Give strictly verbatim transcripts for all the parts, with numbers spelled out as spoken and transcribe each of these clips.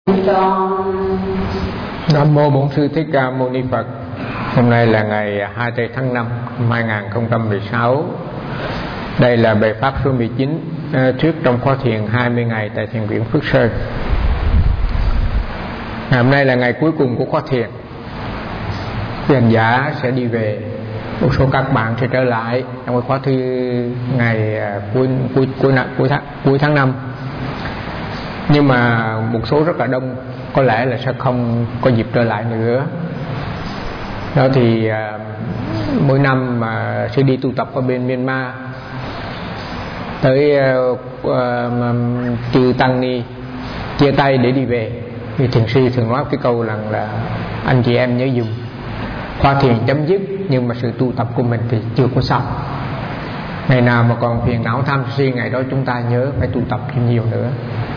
Nam mô Bổn Sư Thích Ca Mâu Ni Phật. Hôm nay là ngày hai mươi tháng năm năm hai nghìn không trăm mười sáu. Đây là bài pháp số mười chín, à, trước trong khóa thiền hai mươi ngày tại thiền viện Phước Sơn. Ngày hôm nay là ngày cuối cùng của khóa thiền. Hành giả sẽ đi về, một số các bạn sẽ trở lại trong cái khóa thư ngày cuối cuối cuối cuối tháng cuối tháng năm. Nhưng mà một số rất là đông có lẽ là sẽ không có dịp trở lại nữa. Đó thì à, mỗi năm mà sẽ đi tu tập ở bên Myanmar, tới uh, chư tăng ni chia tay để đi về, thì thiền sư thường nói cái câu rằng là anh chị em nhớ dùng khóa thiền chấm dứt, nhưng mà sự tu tập của mình thì chưa có xong. Ngày nào mà còn phiền não tham si, ngày đó chúng ta nhớ phải tu tập thêm nhiều nữa.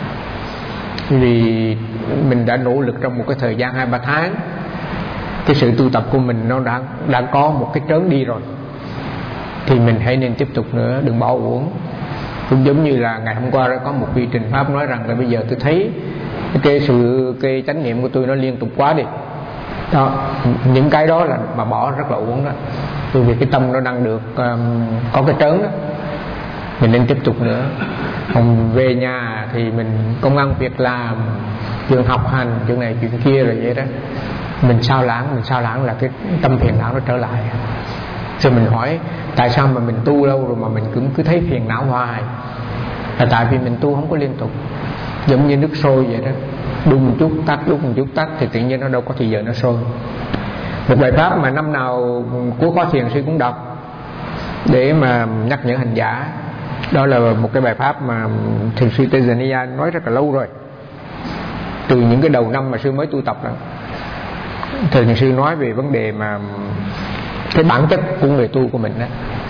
Vì mình đã nỗ lực trong một cái thời gian hai ba tháng, cái sự tu tập của mình nó đã đã có một cái trớn đi rồi, thì mình hãy nên tiếp tục nữa, đừng bỏ uổng. Cũng giống như là ngày hôm qua đã có một vị trình pháp nói rằng là bây giờ tôi thấy cái sự cái chánh niệm của tôi nó liên tục quá đi. Đó, những cái đó là mà bỏ rất là uổng đó. Bởi vì cái tâm nó đang được um, có cái trớn đó, mình nên tiếp tục nữa. Còn về nhà thì mình công ăn việc làm, trường học hành, chuyện này chuyện kia rồi vậy đó, mình sao lãng mình sao lãng là cái tâm phiền não nó trở lại. Rồi mình hỏi tại sao mà mình tu lâu rồi mà mình cũng cứ thấy phiền não hoài? Là tại vì mình tu không có liên tục, giống như nước sôi vậy đó, đun một chút tắt, đun một chút tắt, thì tự nhiên nó đâu có thì giờ nó sôi. Một bài pháp mà năm nào của khóa thiền sư cũng đọc để mà nhắc nhở hành giả, đó là một cái bài pháp mà thiền sư Tejaniya nói rất là lâu rồi, từ những cái đầu năm mà sư mới tu tập đó. Thiền sư nói về vấn đề mà cái bản chất của người tu của mình đó.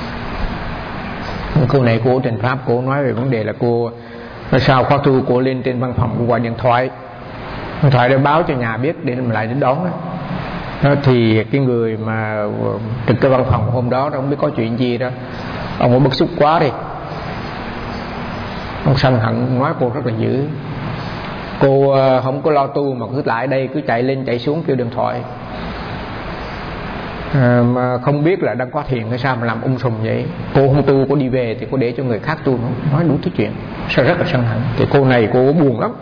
Cô này cô trình pháp, cô nói về vấn đề là cô sau khóa tu cô lên trên văn phòng, cô gọi điện thoại điện thoại để báo cho nhà biết để lại đến đón đó. Đó thì cái người mà trực cái văn phòng hôm đó, đó không biết có chuyện gì đó, ông có bức xúc quá đi, ông sân hận nói cô rất là dữ. Cô không có lo tu mà cứ lại đây cứ chạy lên chạy xuống kêu điện thoại, à, mà không biết là đang có thiền hay sao mà làm ung sùm vậy. Cô không tu, cô đi về thì cô để cho người khác tu, nói đủ thứ chuyện, sao rất là sân hận. Thì cô này cô buồn lắm.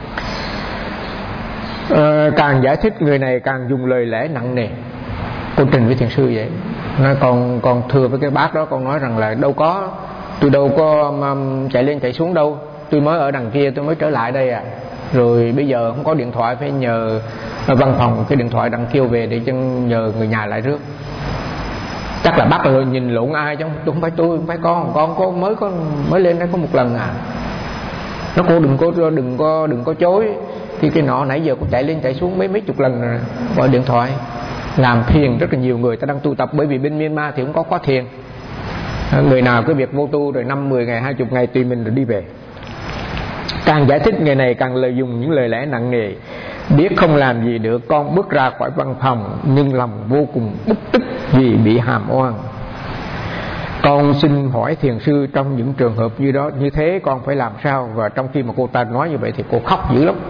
À, càng giải thích người này càng dùng lời lẽ nặng nề. Cô trình với thiền sư vậy, nói con con thưa với cái bác đó, con nói rằng là đâu có, tôi đâu có um, chạy lên chạy xuống đâu, tôi mới ở đằng kia tôi mới trở lại đây à, rồi bây giờ không có điện thoại phải nhờ văn phòng cái điện thoại đằng kêu về để cho nhờ người nhà lại rước. Chắc là bác rồi nhìn lộn ai chứ không phải tôi, không phải con, con có mới có mới lên đây có một lần à. Nó cô đừng có đừng có đừng có chối, thì cái nọ nãy giờ cũng chạy lên chạy xuống mấy mấy chục lần rồi, gọi điện thoại làm phiền rất là nhiều người ta đang tu tập. Bởi vì bên Myanmar thì cũng có khóa thiền, người nào cái việc vô tu rồi năm mười ngày hai chục ngày tùy mình rồi đi về. Càng giải thích người này càng lợi dụng những lời lẽ nặng nề. Biết không làm gì được, con bước ra khỏi văn phòng nhưng lòng vô cùng bức tức vì bị hàm oan. Con xin hỏi thiền sư, trong những trường hợp như đó như thế con phải làm sao? Và trong khi mà cô ta nói như vậy thì cô khóc dữ lắm.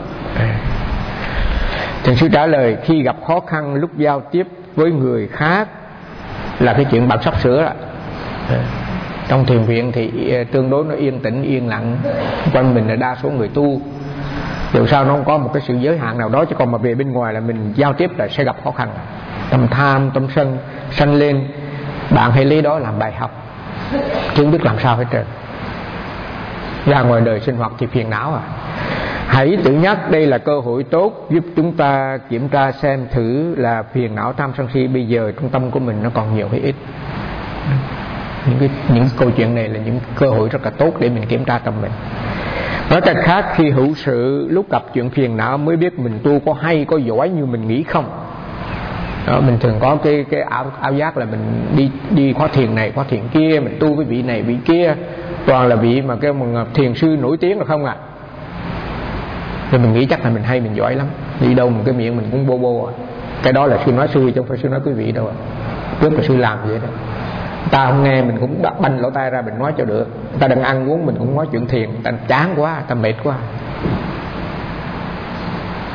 Thiền sư trả lời, khi gặp khó khăn lúc giao tiếp với người khác là cái chuyện bạn sắp sửa đó. Trong thiền viện thì tương đối nó yên tĩnh yên lặng, quanh mình là đa số người tu, dù sao nó không có một cái sự giới hạn nào đó. Chứ còn mà về bên ngoài là mình giao tiếp là sẽ gặp khó khăn, tâm tham tâm sân sanh lên, bạn hãy lấy đó làm bài học chứ không biết làm sao hết trơn. Ra ngoài đời sinh hoạt thì phiền não à. Hãy tự nhắc đây là cơ hội tốt giúp chúng ta kiểm tra xem thử là phiền não tham sân si bây giờ trong tâm của mình nó còn nhiều hay ít. Những cái, những câu chuyện này là những cơ hội rất là tốt để mình kiểm tra tâm mình. Nói cách khác, khi hữu sự lúc gặp chuyện phiền não mới biết mình tu có hay có giỏi như mình nghĩ không. Đó, mình thường có cái cái ảo, ảo giác là mình đi đi khóa thiền này khóa thiền kia, mình tu với vị này vị kia, toàn là vị mà cái một thiền sư nổi tiếng là không à. Rồi mình nghĩ chắc là mình hay mình giỏi lắm, đi đâu một cái miệng mình cũng bô bô à. Cái đó là sư nói sư chứ không phải sư nói quý vị đâu à. Trước là sư làm vậy đó. Ta không nghe mình cũng đặt banh lỗ tai ra mình nói cho được. Ta đang ăn uống mình cũng nói chuyện thiền, ta chán quá, ta mệt quá.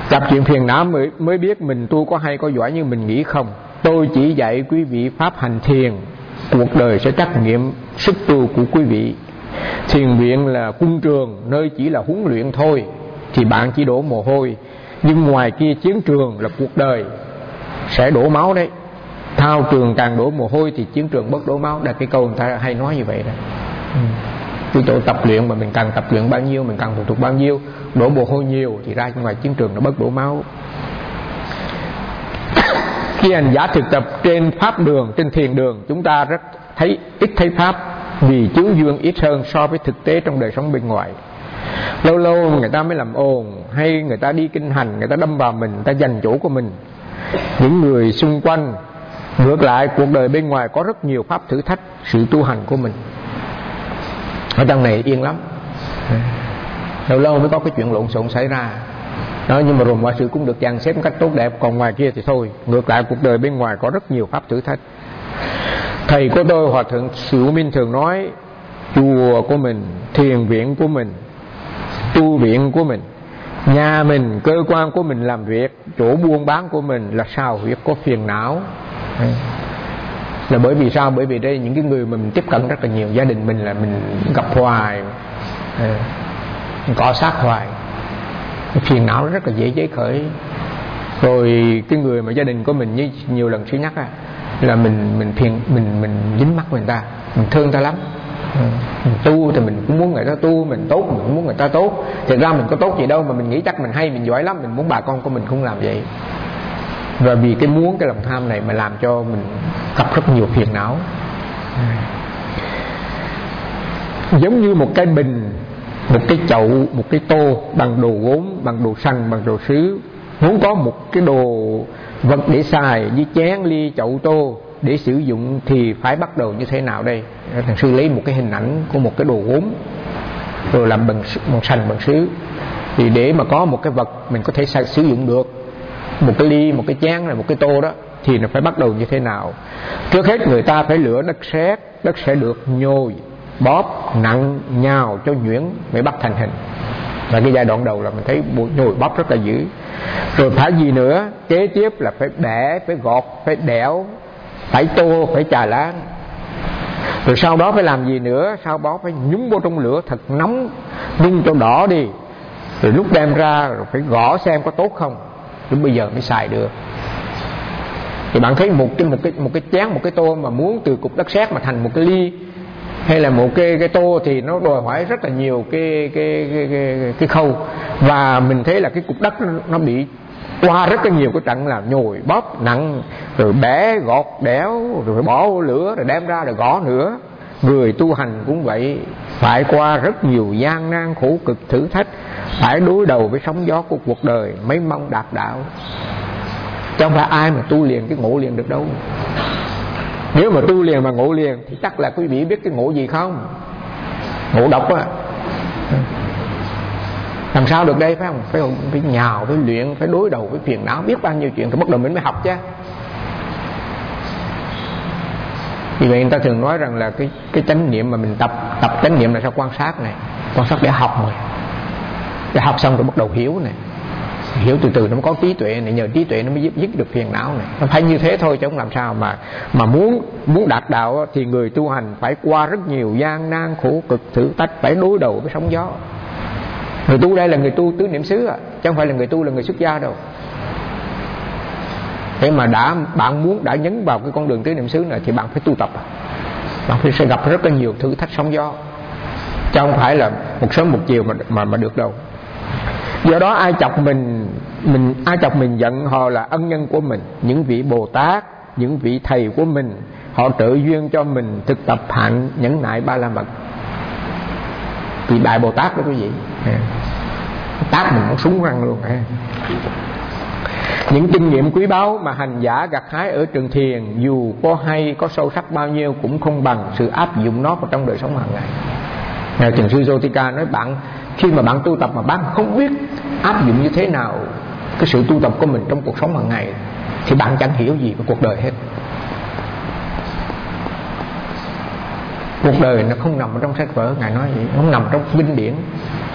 Gặp chuyện phiền não mới, mới biết mình tu có hay có giỏi như mình nghĩ không. Tôi chỉ dạy quý vị pháp hành thiền, cuộc đời sẽ trắc nghiệm sức tu của quý vị. Thiền viện là quân trường, nơi chỉ là huấn luyện thôi, thì bạn chỉ đổ mồ hôi, nhưng ngoài kia chiến trường là cuộc đời, sẽ đổ máu đấy. Thao trường càng đổ mồ hôi thì chiến trường bớt đổ máu. Là cái câu người ta hay nói như vậy đó. ừ. Cái chỗ tập luyện mà mình càng tập luyện bao nhiêu, mình càng thuần thục bao nhiêu, đổ mồ hôi nhiều thì ra ngoài chiến trường nó bớt đổ máu. Khi hành giả thực tập trên pháp đường, trên thiền đường, chúng ta rất thấy ít thấy pháp, vì chướng duyên ít hơn so với thực tế trong đời sống bên ngoài. Lâu lâu người ta mới làm ồn, hay người ta đi kinh hành, người ta đâm vào mình, người ta giành chỗ của mình. Những người xung quanh, ngược lại cuộc đời bên ngoài có rất nhiều pháp thử thách sự tu hành của mình. Ở trong này yên lắm, lâu lâu mới có cái chuyện lộn xộn xảy ra đó, nhưng mà rồi mọi sự cũng được dàn xếp một cách tốt đẹp. Còn ngoài kia thì thôi, ngược lại cuộc đời bên ngoài có rất nhiều pháp thử thách. Thầy của tôi Hòa thượng Sửu Minh thường nói, chùa của mình, thiền viện của mình, tu viện của mình, nhà mình, cơ quan của mình làm việc, chỗ buôn bán của mình là sao huyệt có phiền não. Là bởi vì sao? Bởi vì đây những cái người mà mình tiếp cận rất là nhiều, gia đình mình là mình gặp hoài, mình cọ sát hoài, cái phiền não rất là dễ dễ khởi. Rồi cái người mà gia đình của mình, như nhiều lần suy nhắc á, là mình mình phiền mình mình dính mắt người ta, mình thương người ta lắm. Mình tu thì mình cũng muốn người ta tu, mình tốt mình cũng muốn người ta tốt. Thực ra mình có tốt gì đâu, mà mình nghĩ chắc mình hay, mình giỏi lắm, mình muốn bà con của mình cũng làm vậy. Và vì cái muốn, cái lòng tham này mà làm cho mình gặp rất nhiều phiền não. Giống như một cái bình, một cái chậu, một cái tô bằng đồ gốm, bằng đồ sành, bằng đồ sứ. Muốn có một cái đồ vật để xài như chén, ly, chậu, tô để sử dụng thì phải bắt đầu như thế nào đây? Thằng sư lấy một cái hình ảnh của một cái đồ gốm rồi làm bằng, bằng sành, bằng sứ. Thì để mà có một cái vật mình có thể sử dụng được, một cái ly, một cái chén này, một cái tô đó, thì nó phải bắt đầu như thế nào? Trước hết người ta phải lựa đất sét, đất sẽ được nhồi, bóp, nặng, nhào cho nhuyễn mới bắt thành hình. Và cái giai đoạn đầu là mình thấy nhồi bóp rất là dữ. Rồi phải gì nữa? Kế tiếp là phải bẻ, phải gọt, phải đẽo, phải tô, phải chà lá. Rồi sau đó phải làm gì nữa? Sau đó phải nhúng vô trong lửa thật nóng, nung cho đỏ đi. Rồi lúc đem ra rồi phải gõ xem có tốt không, lúc bây giờ mới xài được. Thì bạn thấy một cái một cái một cái chén, một cái tô mà muốn từ cục đất sét mà thành một cái ly hay là một cái cái tô thì nó đòi hỏi rất là nhiều cái cái cái cái, cái khâu. Và mình thấy là cái cục đất nó bị qua rất là nhiều cái trận là nhồi bóp nặng, rồi bẻ gọt đẽo, rồi bỏ vô lửa, rồi đem ra rồi gõ nữa. Người tu hành cũng vậy, phải qua rất nhiều gian nan khổ cực thử thách, phải đối đầu với sóng gió của cuộc đời mới mong đạt đạo. Chứ không phải ai mà tu liền cái ngộ liền được đâu. Nếu mà tu liền mà ngộ liền thì chắc là quý vị biết cái ngộ gì không? Ngộ độc á. Làm sao được đây, phải không? Phải, phải nhào, phải luyện, phải đối đầu với phiền não, biết bao nhiêu chuyện, rồi bắt đầu mình mới học chứ. Vì vậy người ta thường nói rằng là cái cái chánh niệm mà mình tập tập chánh niệm là sao? Quan sát này, quan sát để học rồi, để học xong rồi bắt đầu hiểu này, hiểu từ từ nó mới có trí tuệ này, nhờ trí tuệ nó mới giúp dứt được phiền não này. Nó phải như thế thôi chứ không làm sao mà mà muốn muốn đạt đạo thì người tu hành phải qua rất nhiều gian nan khổ cực thử thách, phải đối đầu với sóng gió. Người tu đây là người tu tứ niệm xứ à, chứ không phải là người tu là người xuất gia đâu. Thế mà đã bạn muốn đã nhấn vào cái con đường tứ niệm xứ này thì bạn phải tu tập, bạn phải sẽ gặp rất là nhiều thử thách sóng gió, chứ không phải là một sớm một chiều mà mà mà được đâu. Do đó ai chọc mình mình ai chọc mình giận, họ là ân nhân của mình, những vị Bồ Tát, những vị thầy của mình, họ trợ duyên cho mình thực tập hạnh nhẫn nại ba la mật. Vì đại Bồ Tát đó quý vị, tát mình muốn súng răng luôn. Những kinh nghiệm quý báu mà hành giả gặt hái ở trường thiền, dù có hay có sâu sắc bao nhiêu cũng không bằng sự áp dụng nó vào trong đời sống hàng ngày. Thiền sư Jotika nói, bạn khi mà bạn tu tập mà bạn không biết áp dụng như thế nào cái sự tu tập của mình trong cuộc sống hàng ngày thì bạn chẳng hiểu gì về cuộc đời hết. Cuộc đời nó không nằm ở trong sách vở, Ngài nói vậy, không nằm trong kinh điển.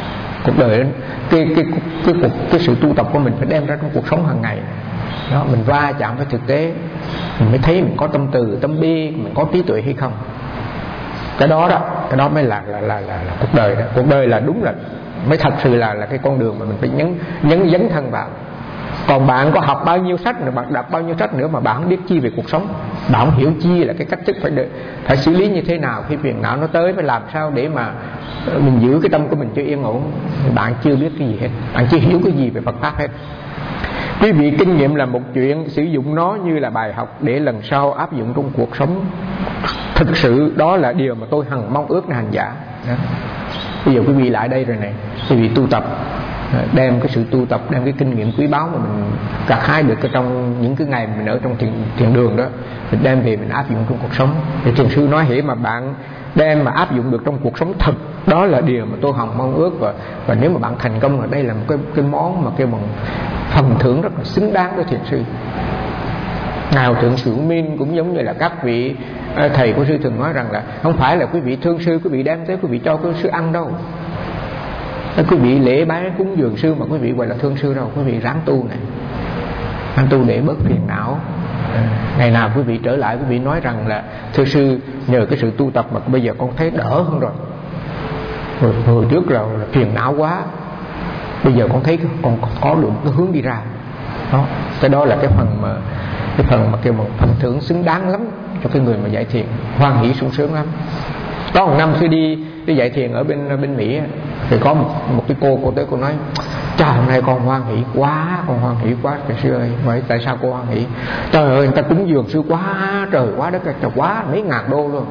cuộc đời cái cái cái cái, cái, cái sự tu tập của mình phải đem ra trong cuộc sống hàng ngày đó, mình va chạm với thực tế mình mới thấy mình có tâm từ tâm bi, mình có trí tuệ hay không. Cái đó đó, cái đó mới là là là là, là cuộc đời đó. Cuộc đời là đúng là mới thật sự là là cái con đường mà mình phải nhấn nhấn dấn thân vào. Còn bạn có học bao nhiêu sách nữa, bạn đọc bao nhiêu sách nữa mà bạn không biết chi về cuộc sống, bạn không hiểu chi là cái cách thức phải được, phải xử lý như thế nào khi phiền não nó tới, phải làm sao để mà mình giữ cái tâm của mình cho yên ổn. Bạn chưa biết cái gì hết, bạn chưa hiểu cái gì về Phật pháp hết. Quý vị, kinh nghiệm là một chuyện, sử dụng nó như là bài học để lần sau áp dụng trong cuộc sống. Thực sự đó là điều mà tôi hằng mong ước là hành giả đó. Bây giờ quý vị lại đây rồi này, quý vị tu tập, đem cái sự tu tập, đem cái kinh nghiệm quý báu mà mình gặt hái được ở trong những cái ngày mình ở trong thiền, thiền đường đó, mình đem về mình áp dụng trong cuộc sống. Thì thiền sư nói hễ mà bạn đem mà áp dụng được trong cuộc sống thật, đó là điều mà tôi hằng mong ước. Và, và nếu mà bạn thành công ở đây là một cái, cái món mà kêu bằng phần thưởng rất là xứng đáng với thiền sư. Ngài Hòa Thượng Sự Minh cũng giống như là các vị thầy của sư thường nói rằng là không phải là quý vị thương sư, quý vị đem tới quý vị cho quý sư ăn đâu, quý vị lễ bái cúng dường sư mà quý vị gọi là thương sư đâu. Quý vị ráng tu này, ráng tu để bớt phiền não. Ngày nào quý vị trở lại quý vị nói rằng là thưa sư, nhờ cái sự tu tập mà bây giờ con thấy đỡ hơn rồi. Hồi, hồi trước là, là phiền não quá, bây giờ con thấy con có được cái hướng đi ra đó. Cái đó là cái phần mà cái phần mà kêu một phần thưởng xứng đáng lắm cho cái người mà dạy thiền, hoan hỷ sung sướng lắm. Có một năm khi đi đi dạy thiền ở bên bên Mỹ thì có một một cái cô cô tới cô nói trời, hôm nay con hoan hỷ quá, con hoan hỷ quá thầy sư ơi. Vậy tại sao cô hoan hỷ? Trời ơi, người ta cúng dường sư quá trời quá đất trời, quá mấy ngàn đô luôn.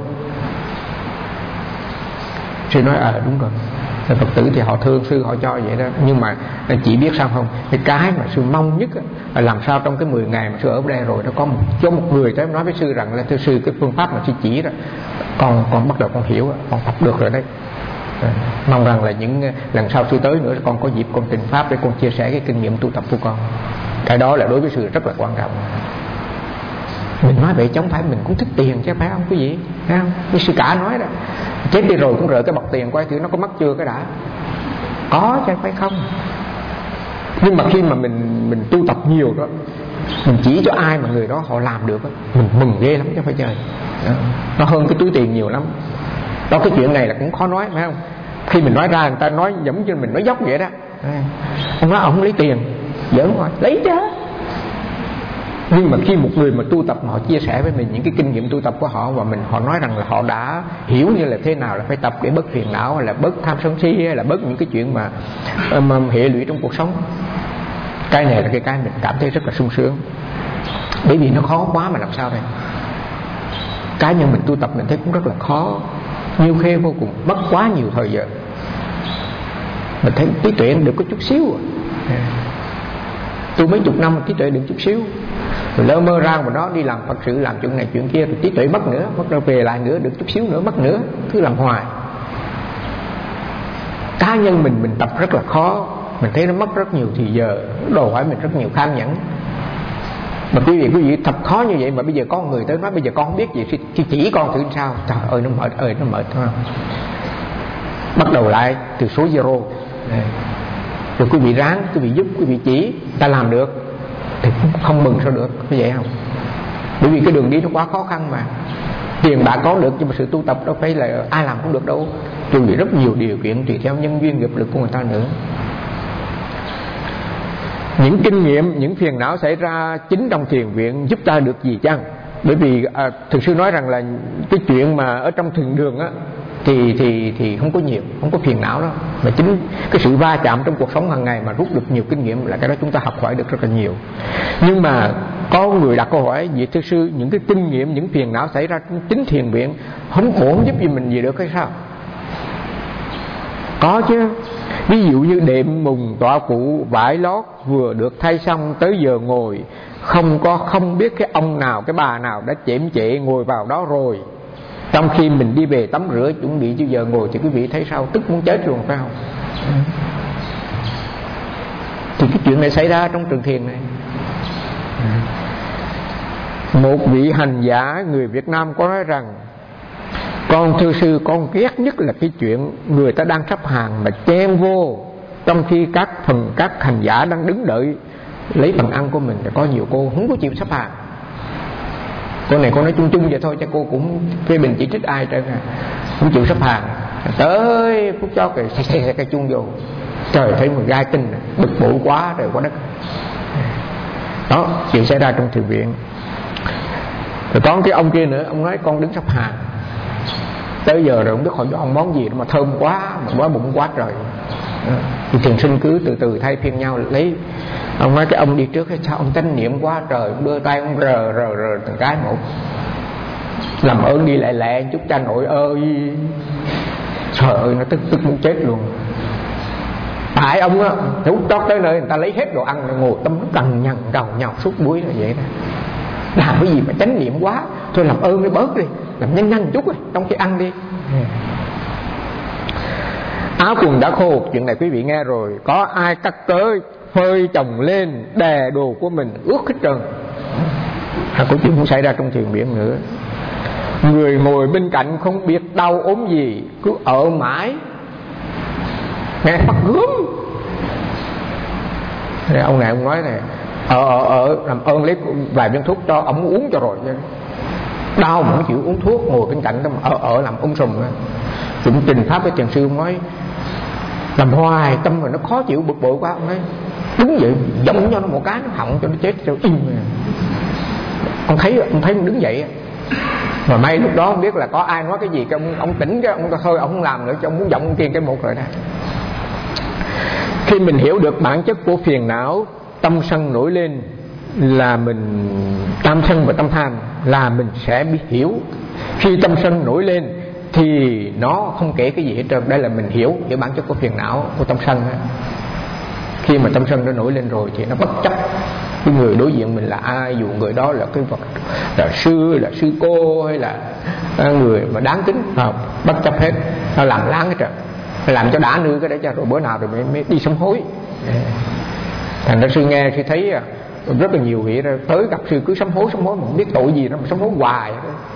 Sư nói ờ à, đúng rồi, Phật tử thì họ thương sư, họ cho vậy đó. Nhưng mà chỉ biết sao không, cái cái mà sư mong nhất là làm sao trong cái mười ngày mà sư ở đây rồi, nó có một, cho một người tới nói với sư rằng là thưa sư, cái phương pháp mà sư chỉ đó con con bắt đầu con hiểu, con học được rồi đấy. Mong rằng là những lần sau sư tới nữa con có dịp con trình pháp để con chia sẻ cái kinh nghiệm tu tập của con. Cái đó là đối với sư rất là quan trọng. Mình nói vậy chẳng phải mình cũng thích tiền chứ, phải không quý vị? Thấy không? Cái sư cả nói đó, chết đi rồi cũng rời cái bọc tiền quay thử nó có mất chưa cái đã. Có chứ phải không? Nhưng mà khi mà mình mình tu tập nhiều đó, mình chỉ cho ai mà người đó họ làm được đó, mình mừng ghê lắm chứ phải chơi. Đó. Nó hơn cái túi tiền nhiều lắm. Đó, cái chuyện này là cũng khó nói, phải không? Khi mình nói ra người ta nói giống như mình nói dốc vậy đó. Ông nói ông lấy tiền, giỡn rồi, lấy chứ. Nhưng mà khi một người mà tu tập mà họ chia sẻ với mình những cái kinh nghiệm tu tập của họ, và mình họ nói rằng là họ đã hiểu như là thế nào là phải tập để bớt phiền não, hay là bớt tham sân si, hay là bớt những cái chuyện mà, mà hệ lụy trong cuộc sống. Cái này là cái cái mình cảm thấy rất là sung sướng. Bởi vì nó khó quá mà làm sao đây. Cá nhân mình tu tập mình thấy cũng rất là khó, nhiều khê vô cùng, mất quá nhiều thời giờ. Mình thấy trí tuệ được có chút xíu à. Tu mấy chục năm trí tuệ được chút xíu, rồi lơ mơ ra mà nó đi làm Phật sự, làm chuyện này chuyện kia, rồi trí tuệ mất nữa, mất rồi về lại nữa, được chút xíu nữa mất nữa, cứ làm hoài. Cá nhân mình mình tập rất là khó, mình thấy nó mất rất nhiều thì giờ, đòi hỏi mình rất nhiều kham nhẫn. Mà quý vị quý vị thật khó như vậy mà bây giờ có người tới nói bây giờ con không biết gì thì chỉ con thử sao. Trời ơi nó mệt ơi nó mệt thôi. Bắt đầu lại từ số zero. Rồi quý vị ráng, quý vị giúp, quý vị chỉ, ta làm được thì không mừng sao được, có vậy không? Bởi vì cái đường đi nó quá khó khăn mà. Tiền bạc có được nhưng mà sự tu tập đâu phải là ai làm cũng được đâu. Chuẩn bị rất nhiều điều kiện tùy theo nhân duyên nghiệp lực của người ta nữa. Những kinh nghiệm, những phiền não xảy ra chính trong thiền viện giúp ta được gì chăng? Bởi vì à, thực sư nói rằng là cái chuyện mà ở trong thiền đường á thì thì thì không có nhiều, không có phiền não đó, mà chính cái sự va chạm trong cuộc sống hàng ngày mà rút được nhiều kinh nghiệm là cái đó chúng ta học hỏi được rất là nhiều. Nhưng mà có người đặt câu hỏi vậy thưa sư, những cái kinh nghiệm, những phiền não xảy ra trong chính thiền viện không ổn giúp gì mình gì được hay sao? Có chứ. Ví dụ như đệm mùng tọa cụ vải lót vừa được thay xong, tới giờ ngồi không có không biết cái ông nào cái bà nào đã chễm chệ ngồi vào đó rồi, trong khi mình đi về tắm rửa chuẩn bị cho giờ ngồi, thì quý vị thấy sao? Tức muốn chết luôn phải không? Thì cái chuyện này xảy ra trong trường thiền này. Một vị hành giả người Việt Nam có nói rằng: con thưa sư, con ghét nhất là cái chuyện người ta đang sắp hàng mà chen vô trong khi các phần các hành giả đang đứng đợi lấy phần ăn của mình, thì có nhiều cô không có chịu sắp hàng. Cô này cô nói chung chung vậy thôi, chứ cô cũng phê bình chỉ trích ai trơn à, không chịu sắp hàng. Tới phút chót rồi xe xe cái chuông vô, trời thấy một gai tinh, bực bội quá trời quá đất. Đó, chuyện xảy ra trong thiền viện. Rồi có cái ông kia nữa, ông nói con đứng sắp hàng, tới giờ rồi không biết họ dọn món gì mà thơm quá, mà quá bụng quá trời. Thì thiền sinh cứ từ từ thay phiên nhau lấy. Ông nói cái ông đi trước, sao ông chánh niệm quá trời, ông đưa tay ông rờ rờ rờ từng cái một, làm ơn đi lẹ lẹ chút cha nội ơi. Trời ơi, nó tức tức muốn chết luôn. Tại ông á, lúc chót tới nơi người ta lấy hết đồ ăn, ngồi tâm nó cằn nhằn đầu nhọc suốt buổi là vậy đó. Làm cái gì mà chánh niệm quá, thôi làm ơn đi bớt đi, làm nhanh nhanh chút đi, trong khi ăn đi. Áo quần đã khô, chuyện này quý vị nghe rồi. Có ai cắt tới phơi chồng lên, đè đồ của mình ướt hết trơn. À, có chuyện cũng xảy ra trong thiền viện nữa. Người ngồi bên cạnh không biết đau ốm gì, cứ ở mãi, nghe phát gớm. Thì ông này ông nói này, ở ở ở làm ơn lấy vài viên thuốc cho ông uống cho rồi. Đau mà không chịu uống thuốc, ngồi bên cạnh đó mà ở ở làm ôm sùm. Chúng trình pháp với thiền sư, ông nói làm hoài tâm mà nó khó chịu bực bội quá, ông nói đứng dậy giống cho nó một cái, nó họng cho nó chết cho im. Ông thấy ông thấy ông đứng dậy, mà may lúc đó không biết là có ai nói cái gì, cái ông, ông tỉnh cái ông thôi ông không làm nữa, cho ông muốn giọng ông kiên cái một rồi đó. Khi mình hiểu được bản chất của phiền não, tâm sân nổi lên là mình, tam sân và tâm tham là mình sẽ biết hiểu. Khi tâm sân nổi lên thì nó không kể cái gì hết trơn. Đây là mình hiểu hiểu bản chất của phiền não, của tâm sân đó. Khi mà tâm sân nó nổi lên rồi thì nó bất chấp cái người đối diện mình là ai, dù người đó là cái vật, là sư, là sư cô hay là người mà đáng kính, không, bất chấp hết, nó làm láng hết trơn, làm cho đã nư cái để cho rồi bữa nào rồi mới, mới đi sám hối. Thành ra sư nghe sư thấy rất là nhiều vị tới gặp sư cứ sám hối sám hối mà không biết tội gì đâu mà sám hối hoài.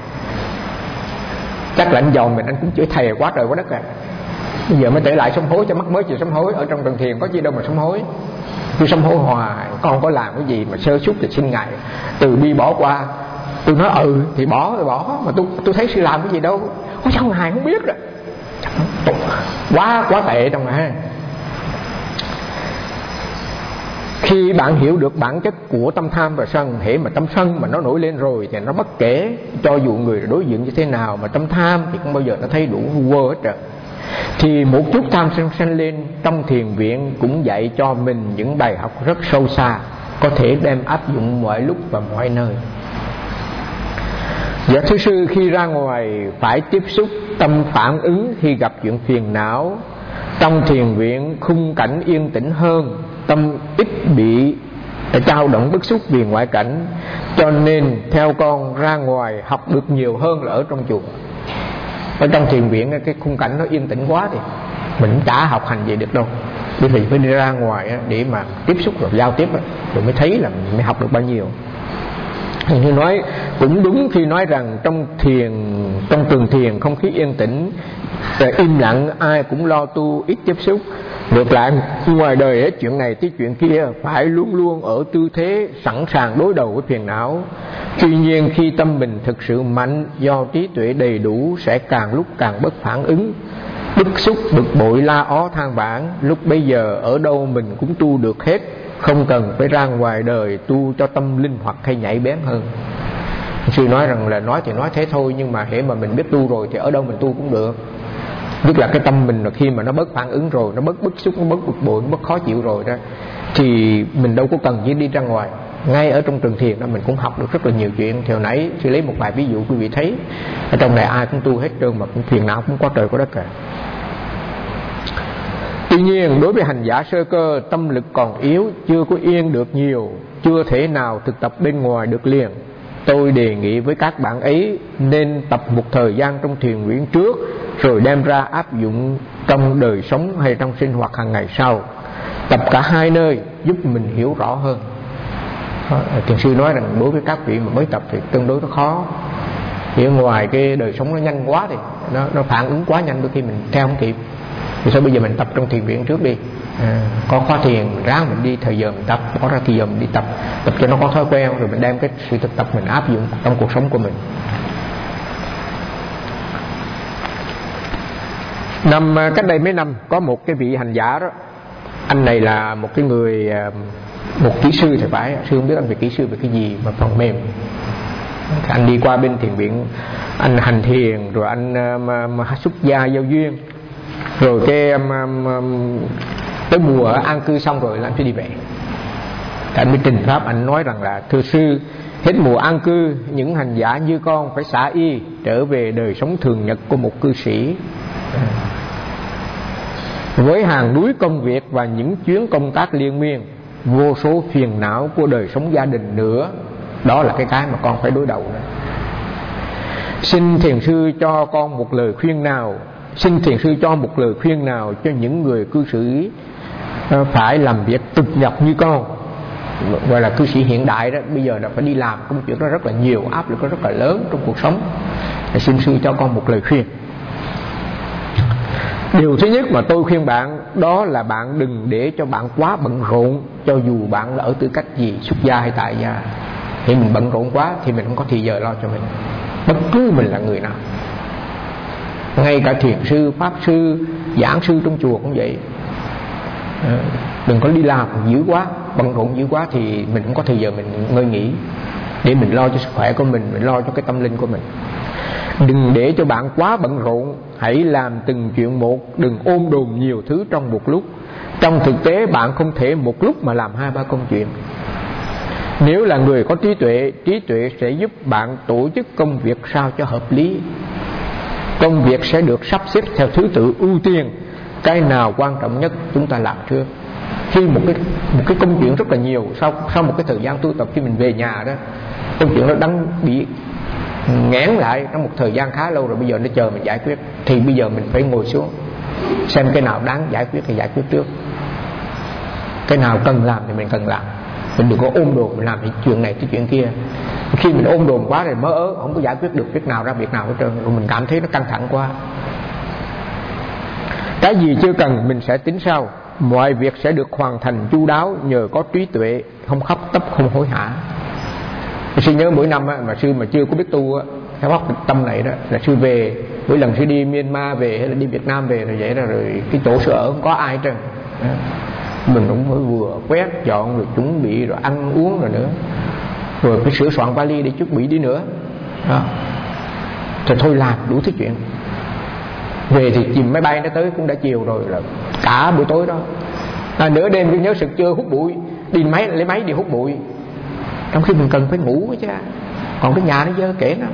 Chắc là anh dòm mình anh cũng chửi thề quá trời quá đất rồi. Bây giờ mới trở lại sám hối, cho mắc mới chịu sám hối. Ở trong trần thiền có gì đâu mà sám hối, cứ sám hối hoài. Con có làm cái gì mà sơ suất thì xin ngài từ bi bỏ qua. Tôi nói ừ thì bỏ thì bỏ, mà tôi tôi thấy sư làm cái gì đâu. Ôi sao ngài không biết rồi, quá quá tệ trong này. Khi bạn hiểu được bản chất của tâm tham và sân, hễ mà tâm sân mà nó nổi lên rồi thì nó bất kể cho dù người đối diện như thế nào, mà tâm tham thì không bao giờ nó thấy đủ ngu quơ hết rồi. Thì một chút tham sân sanh lên trong thiền viện cũng dạy cho mình những bài học rất sâu xa, có thể đem áp dụng mọi lúc và mọi nơi. Dạ thưa sư, khi ra ngoài phải tiếp xúc tâm phản ứng khi gặp chuyện phiền não. Trong thiền viện khung cảnh yên tĩnh hơn, tâm ít bị dao động bức xúc vì ngoại cảnh, cho nên theo con ra ngoài học được nhiều hơn là ở trong chùa. Ở trong thiền viện cái khung cảnh nó yên tĩnh quá thì mình chả học hành gì được đâu. Bởi vì phải đi ra ngoài để mà tiếp xúc rồi giao tiếp rồi mới thấy là mình mới học được bao nhiêu. Như nói cũng đúng khi nói rằng trong thiền, trong tường thiền không khí yên tĩnh, im lặng, ai cũng lo tu, ít tiếp xúc. Ngược lại ngoài đời hết chuyện này tới chuyện kia, phải luôn luôn ở tư thế sẵn sàng đối đầu với phiền não. Tuy nhiên khi tâm mình thực sự mạnh, do trí tuệ đầy đủ, sẽ càng lúc càng bất phản ứng, bức xúc, bực bội, la ó than vãn. Lúc bấy giờ ở đâu mình cũng tu được hết, không cần phải ra ngoài đời tu cho tâm linh hoạt hay nhạy bén hơn. Sư nói rằng là nói thì nói thế thôi, nhưng mà hễ mà mình biết tu rồi thì ở đâu mình tu cũng được. Tức là cái tâm mình là khi mà nó bớt phản ứng rồi, nó bớt bức xúc, nó bớt bực bội, nó bớt khó chịu rồi đó, thì mình đâu có cần chỉ đi ra ngoài. Ngay ở trong trường thiền đó mình cũng học được rất là nhiều chuyện. Thì hồi nãy sư lấy một vài ví dụ quý vị thấy, ở trong này ai cũng tu hết trơn mà cũng phiền não cũng có trời có đất cả. Tuy nhiên đối với hành giả sơ cơ, tâm lực còn yếu, chưa có yên được nhiều, chưa thể nào thực tập bên ngoài được liền. Tôi đề nghị với các bạn ấy nên tập một thời gian trong thiền viện trước, rồi đem ra áp dụng trong đời sống hay trong sinh hoạt hàng ngày sau. Tập cả hai nơi giúp mình hiểu rõ hơn. Thiền sư nói rằng đối với các vị mà mới tập thì tương đối nó khó. Vì ở ngoài cái đời sống nó nhanh quá thì nó, nó phản ứng quá nhanh, đôi khi mình theo không kịp. Thì sao bây giờ mình tập trong thiền viện trước đi, à, có khóa thiền mình ráng mình đi thời giờ mình tập, bỏ ra thời giờ mình đi tập, tập cho nó có thói quen, rồi mình đem cái sự thực tập mình áp dụng trong cuộc sống của mình. Năm cách đây mấy năm có một cái vị hành giả đó, anh này là một cái người, một kỹ sư thì phải, sư không biết anh về kỹ sư về cái gì mà phần mềm. Anh đi qua bên thiền viện, anh hành thiền, rồi anh mà, mà xuất gia giao duyên, rồi cái mà, mà, tới mùa an cư xong rồi là anh phải đi về. Anh mới trình pháp, anh nói rằng là thưa sư, hết mùa an cư, những hành giả như con phải xả y trở về đời sống thường nhật của một cư sĩ. Với hàng núi công việc và những chuyến công tác liên miên, vô số phiền não của đời sống gia đình nữa. Đó là cái cái mà con phải đối đầu đó. Xin thiền sư cho con một lời khuyên nào, Xin thiền sư cho một lời khuyên nào cho những người cư sĩ phải làm việc cực nhọc như con, gọi là cư sĩ hiện đại đó, bây giờ đã phải đi làm công chuyện đó rất là nhiều, áp lực rất là lớn trong cuộc sống. Xin sư cho con một lời khuyên. Điều thứ nhất mà tôi khuyên bạn đó là bạn đừng để cho bạn quá bận rộn, cho dù bạn là ở tư cách gì, xuất gia hay tại gia. Thì mình bận rộn quá thì mình không có thì giờ lo cho mình, bất cứ mình là người nào. Ngay cả thiền sư, pháp sư, giảng sư trong chùa cũng vậy. Đừng có đi làm dữ quá, bận rộn dữ quá thì mình không có thời giờ mình ngơi nghỉ, để mình lo cho sức khỏe của mình, mình lo cho cái tâm linh của mình. Đừng để cho bạn quá bận rộn, hãy làm từng chuyện một, đừng ôm đồm nhiều thứ trong một lúc. Trong thực tế bạn không thể một lúc mà làm hai ba công chuyện. Nếu là người có trí tuệ, trí tuệ sẽ giúp bạn tổ chức công việc sao cho hợp lý. Công việc sẽ được sắp xếp theo thứ tự ưu tiên, cái nào quan trọng nhất chúng ta làm trước. Khi một cái một cái công chuyện rất là nhiều, sau sau một cái thời gian tu tập, khi mình về nhà đó, công chuyện nó đang bị nghẽn lại trong một thời gian khá lâu rồi, bây giờ nó chờ mình giải quyết, thì bây giờ mình phải ngồi xuống xem cái nào đáng giải quyết thì giải quyết trước, cái nào cần làm thì mình cần làm. Mình đừng có ôm đồm mình làm cái chuyện này cái chuyện kia. Khi mình ôm đồm quá rồi mơ ớ, không có giải quyết được việc nào ra việc nào hết trơn, rồi mình cảm thấy nó căng thẳng quá. Cái gì chưa cần mình sẽ tính sau. Mọi việc sẽ được hoàn thành chu đáo nhờ có trí tuệ, không hấp tấp, không hối hả. Sư nhớ mỗi năm á, mà sư mà chưa có biết tu á, theo bắt tâm này đó, là sư về, mỗi lần sư đi Myanmar về hay là đi Việt Nam về rồi vậy đó, rồi cái chỗ sư ở không có ai hết trơn. Mình cũng phải vừa quét dọn rồi chuẩn bị rồi ăn uống rồi nữa, rồi phải sửa soạn vali để chuẩn bị đi nữa đó. Rồi thôi làm đủ thứ chuyện. Về thì chìm máy bay nó tới cũng đã chiều rồi, là cả buổi tối đó. À, nửa đêm tôi nhớ sực chưa hút bụi, đi máy lấy máy đi hút bụi, trong khi mình cần phải ngủ chứ. Còn cái nhà nó dơ kể nó.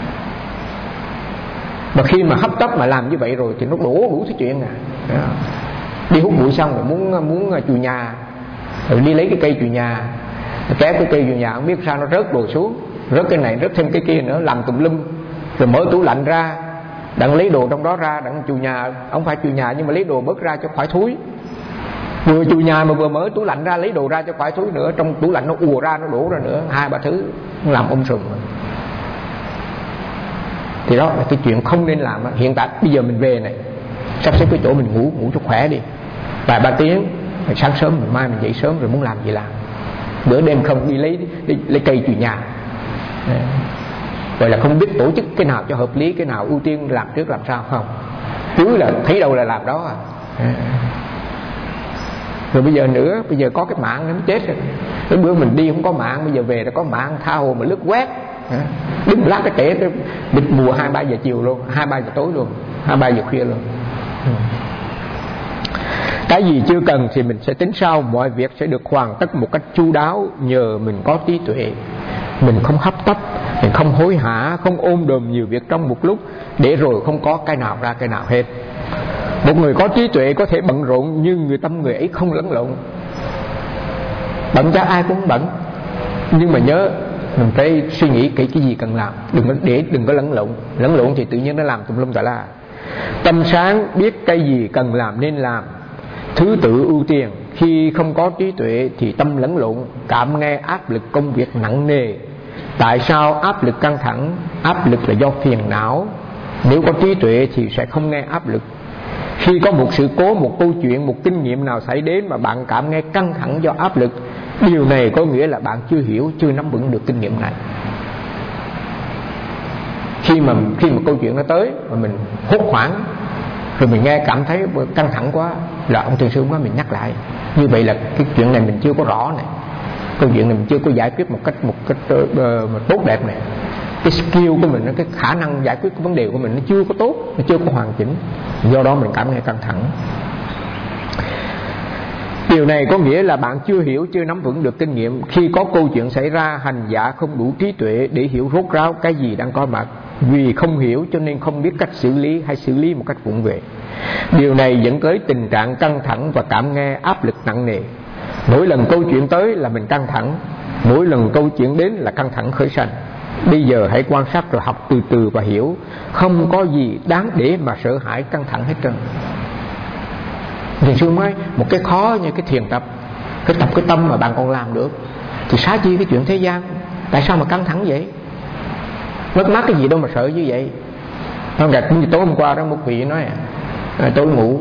Mà khi mà hấp tấp mà làm như vậy rồi thì nó đổ đủ thứ chuyện à. Đó. Đi hút bụi xong rồi muốn muốn chùi nhà, rồi đi lấy cái cây chùi nhà, kéo cái cây chùi nhà không biết sao nó rớt đồ xuống, rớt cái này rớt thêm cái kia nữa, làm tùm lum. Rồi mở tủ lạnh ra, đặng lấy đồ trong đó ra, đặng chùi nhà, không phải chùi nhà nhưng mà lấy đồ bớt ra cho khỏi thúi. Vừa chùi nhà mà vừa mở tủ lạnh ra lấy đồ ra cho khỏi thúi nữa, trong tủ lạnh nó ùa ra, nó đổ ra nữa, hai ba thứ làm um sùm. Thì đó là cái chuyện không nên làm. Hiện tại bây giờ mình về này, sắp xếp cái chỗ mình ngủ, ngủ cho khỏe đi, vài ba tiếng, sáng sớm mình mai mình dậy sớm rồi muốn làm gì làm. Bữa đêm không đi lấy đi, lấy cây chùi nhà. Vậy là không biết tổ chức cái nào cho hợp lý, cái nào ưu tiên làm trước làm sao không. Cứ là thấy đâu là làm đó à. Rồi bây giờ nữa, bây giờ có cái mạng nó chết rồi. Cái bữa mình đi không có mạng, bây giờ về đã có mạng, tha hồ mà lướt quét. Đứng lát cái trễ bịt mùa hai ba giờ chiều luôn, hai ba giờ tối luôn, hai ba giờ khuya luôn. Cái gì chưa cần thì mình sẽ tính sau. Mọi việc sẽ được hoàn tất một cách chu đáo nhờ mình có trí tuệ. Mình không hấp tấp, mình không hối hả, không ôm đồm nhiều việc trong một lúc, để rồi không có cái nào ra cái nào hết. Một người có trí tuệ có thể bận rộn, nhưng người tâm người ấy không lẫn lộn. Bận cho ai cũng bận, nhưng mà nhớ mình phải suy nghĩ kỹ cái gì cần làm, đừng có để đừng có lẫn lộn. Lẫn lộn thì tự nhiên nó làm tùm lum tà la. Tâm sáng biết cái gì cần làm nên làm, thứ tự ưu tiên. Khi không có trí tuệ thì tâm lẫn lộn, cảm nghe áp lực công việc nặng nề. Tại sao áp lực căng thẳng? Áp lực là do phiền não. Nếu có trí tuệ thì sẽ không nghe áp lực. Khi có một sự cố, một câu chuyện, một kinh nghiệm nào xảy đến mà bạn cảm nghe căng thẳng do áp lực, điều này có nghĩa là bạn chưa hiểu, chưa nắm vững được kinh nghiệm này. Khi mà khi mà câu chuyện nó tới mà mình hốt hoảng, rồi mình nghe cảm thấy căng thẳng quá, là ông thiền sư quá mình nhắc lại, như vậy là cái chuyện này mình chưa có rõ này, câu chuyện này mình chưa có giải quyết một cách một cách uh, mà tốt đẹp này, cái skill của mình, cái khả năng giải quyết cái vấn đề của mình nó chưa có tốt, nó chưa có hoàn chỉnh, do đó mình cảm nghe căng thẳng. Điều này có nghĩa là bạn chưa hiểu, chưa nắm vững được kinh nghiệm. Khi có câu chuyện xảy ra, hành giả không đủ trí tuệ để hiểu rốt ráo cái gì đang có mặt. Vì không hiểu cho nên không biết cách xử lý hay xử lý một cách vụng về. Điều này dẫn tới tình trạng căng thẳng và cảm nghe áp lực nặng nề. Mỗi lần câu chuyện tới là mình căng thẳng, mỗi lần câu chuyện đến là căng thẳng khởi sanh. Bây giờ hãy quan sát rồi học từ từ và hiểu, không có gì đáng để mà sợ hãi căng thẳng hết trơn. Thiền sư nói một cái khó như cái thiền tập, cái tập cái tâm mà bạn còn làm được, thì xá chi cái chuyện thế gian. Tại sao mà căng thẳng vậy? Mất mát cái gì đâu mà sợ như vậy. Không gạch như tối hôm qua đó, một vị nói à, tối ngủ,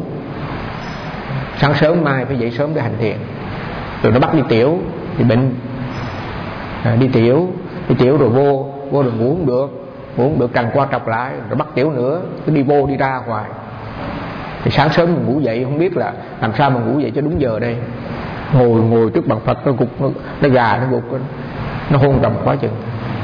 sáng sớm mai phải dậy sớm để hành thiền. Rồi nó bắt đi tiểu thì bệnh, à, đi tiểu đi tiểu rồi vô vô rồi ngủ không được, ngủ không được càng qua trọc lại rồi bắt tiểu nữa, cứ đi vô đi ra hoài. Thì sáng sớm mình ngủ dậy không biết là làm sao mà ngủ dậy cho đúng giờ đây, ngồi ngồi trước bàn Phật nó gục, nó, nó gà nó gục, nó hôn trầm quá chừng.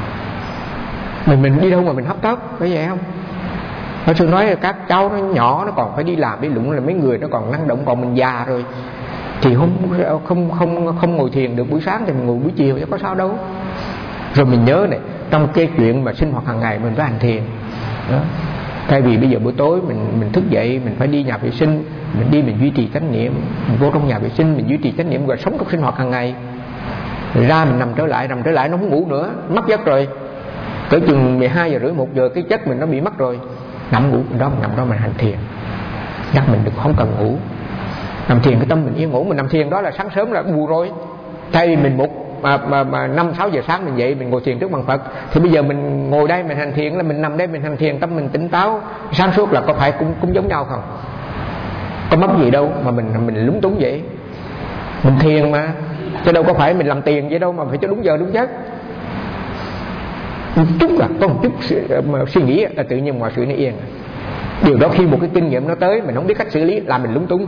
Mình mình đi đâu mà mình hấp tấp phải vậy không? Hồi xưa nói là các cháu nó nhỏ nó còn phải đi làm đi lụng, là mấy người nó còn năng động, còn mình già rồi thì không không không không ngồi thiền được buổi sáng thì mình ngồi buổi chiều chứ có sao đâu. Rồi mình nhớ này, trong cái chuyện mà sinh hoạt hàng ngày mình phải hành thiền đó. Thay vì bây giờ buổi tối mình mình thức dậy mình phải đi nhà vệ sinh, mình đi mình duy trì chánh niệm, mình vô trong nhà vệ sinh mình duy trì chánh niệm rồi sống trong sinh hoạt hàng ngày, rồi ra mình nằm trở lại, nằm trở lại nó không ngủ nữa, mất giấc rồi, cỡ chừng mười hai giờ rưỡi một giờ cái giấc mình nó bị mất rồi, nằm ngủ đó, mình nằm đó mình hành thiền, nhắc mình được không cần ngủ, nằm thiền cái tâm mình yên ngủ. Mình nằm thiền đó là sáng sớm là bù rồi, thay vì mình một mà mà mà năm sáu giờ sáng mình dậy mình ngồi thiền trước bàn Phật, thì bây giờ mình ngồi đây mình hành thiền là mình nằm đây mình hành thiền, tâm mình tỉnh táo sáng suốt, là có phải cũng cũng giống nhau không? Có mất gì đâu mà mình mình lúng túng vậy. Mình thiền mà, chứ đâu có phải mình làm tiền vậy đâu mà phải cho đúng giờ đúng giấc. Một chút là có một chút mà suy nghĩ là tự nhiên mọi sự nó yên. Điều đó khi một cái kinh nghiệm nó tới mình không biết cách xử lý là mình lúng túng.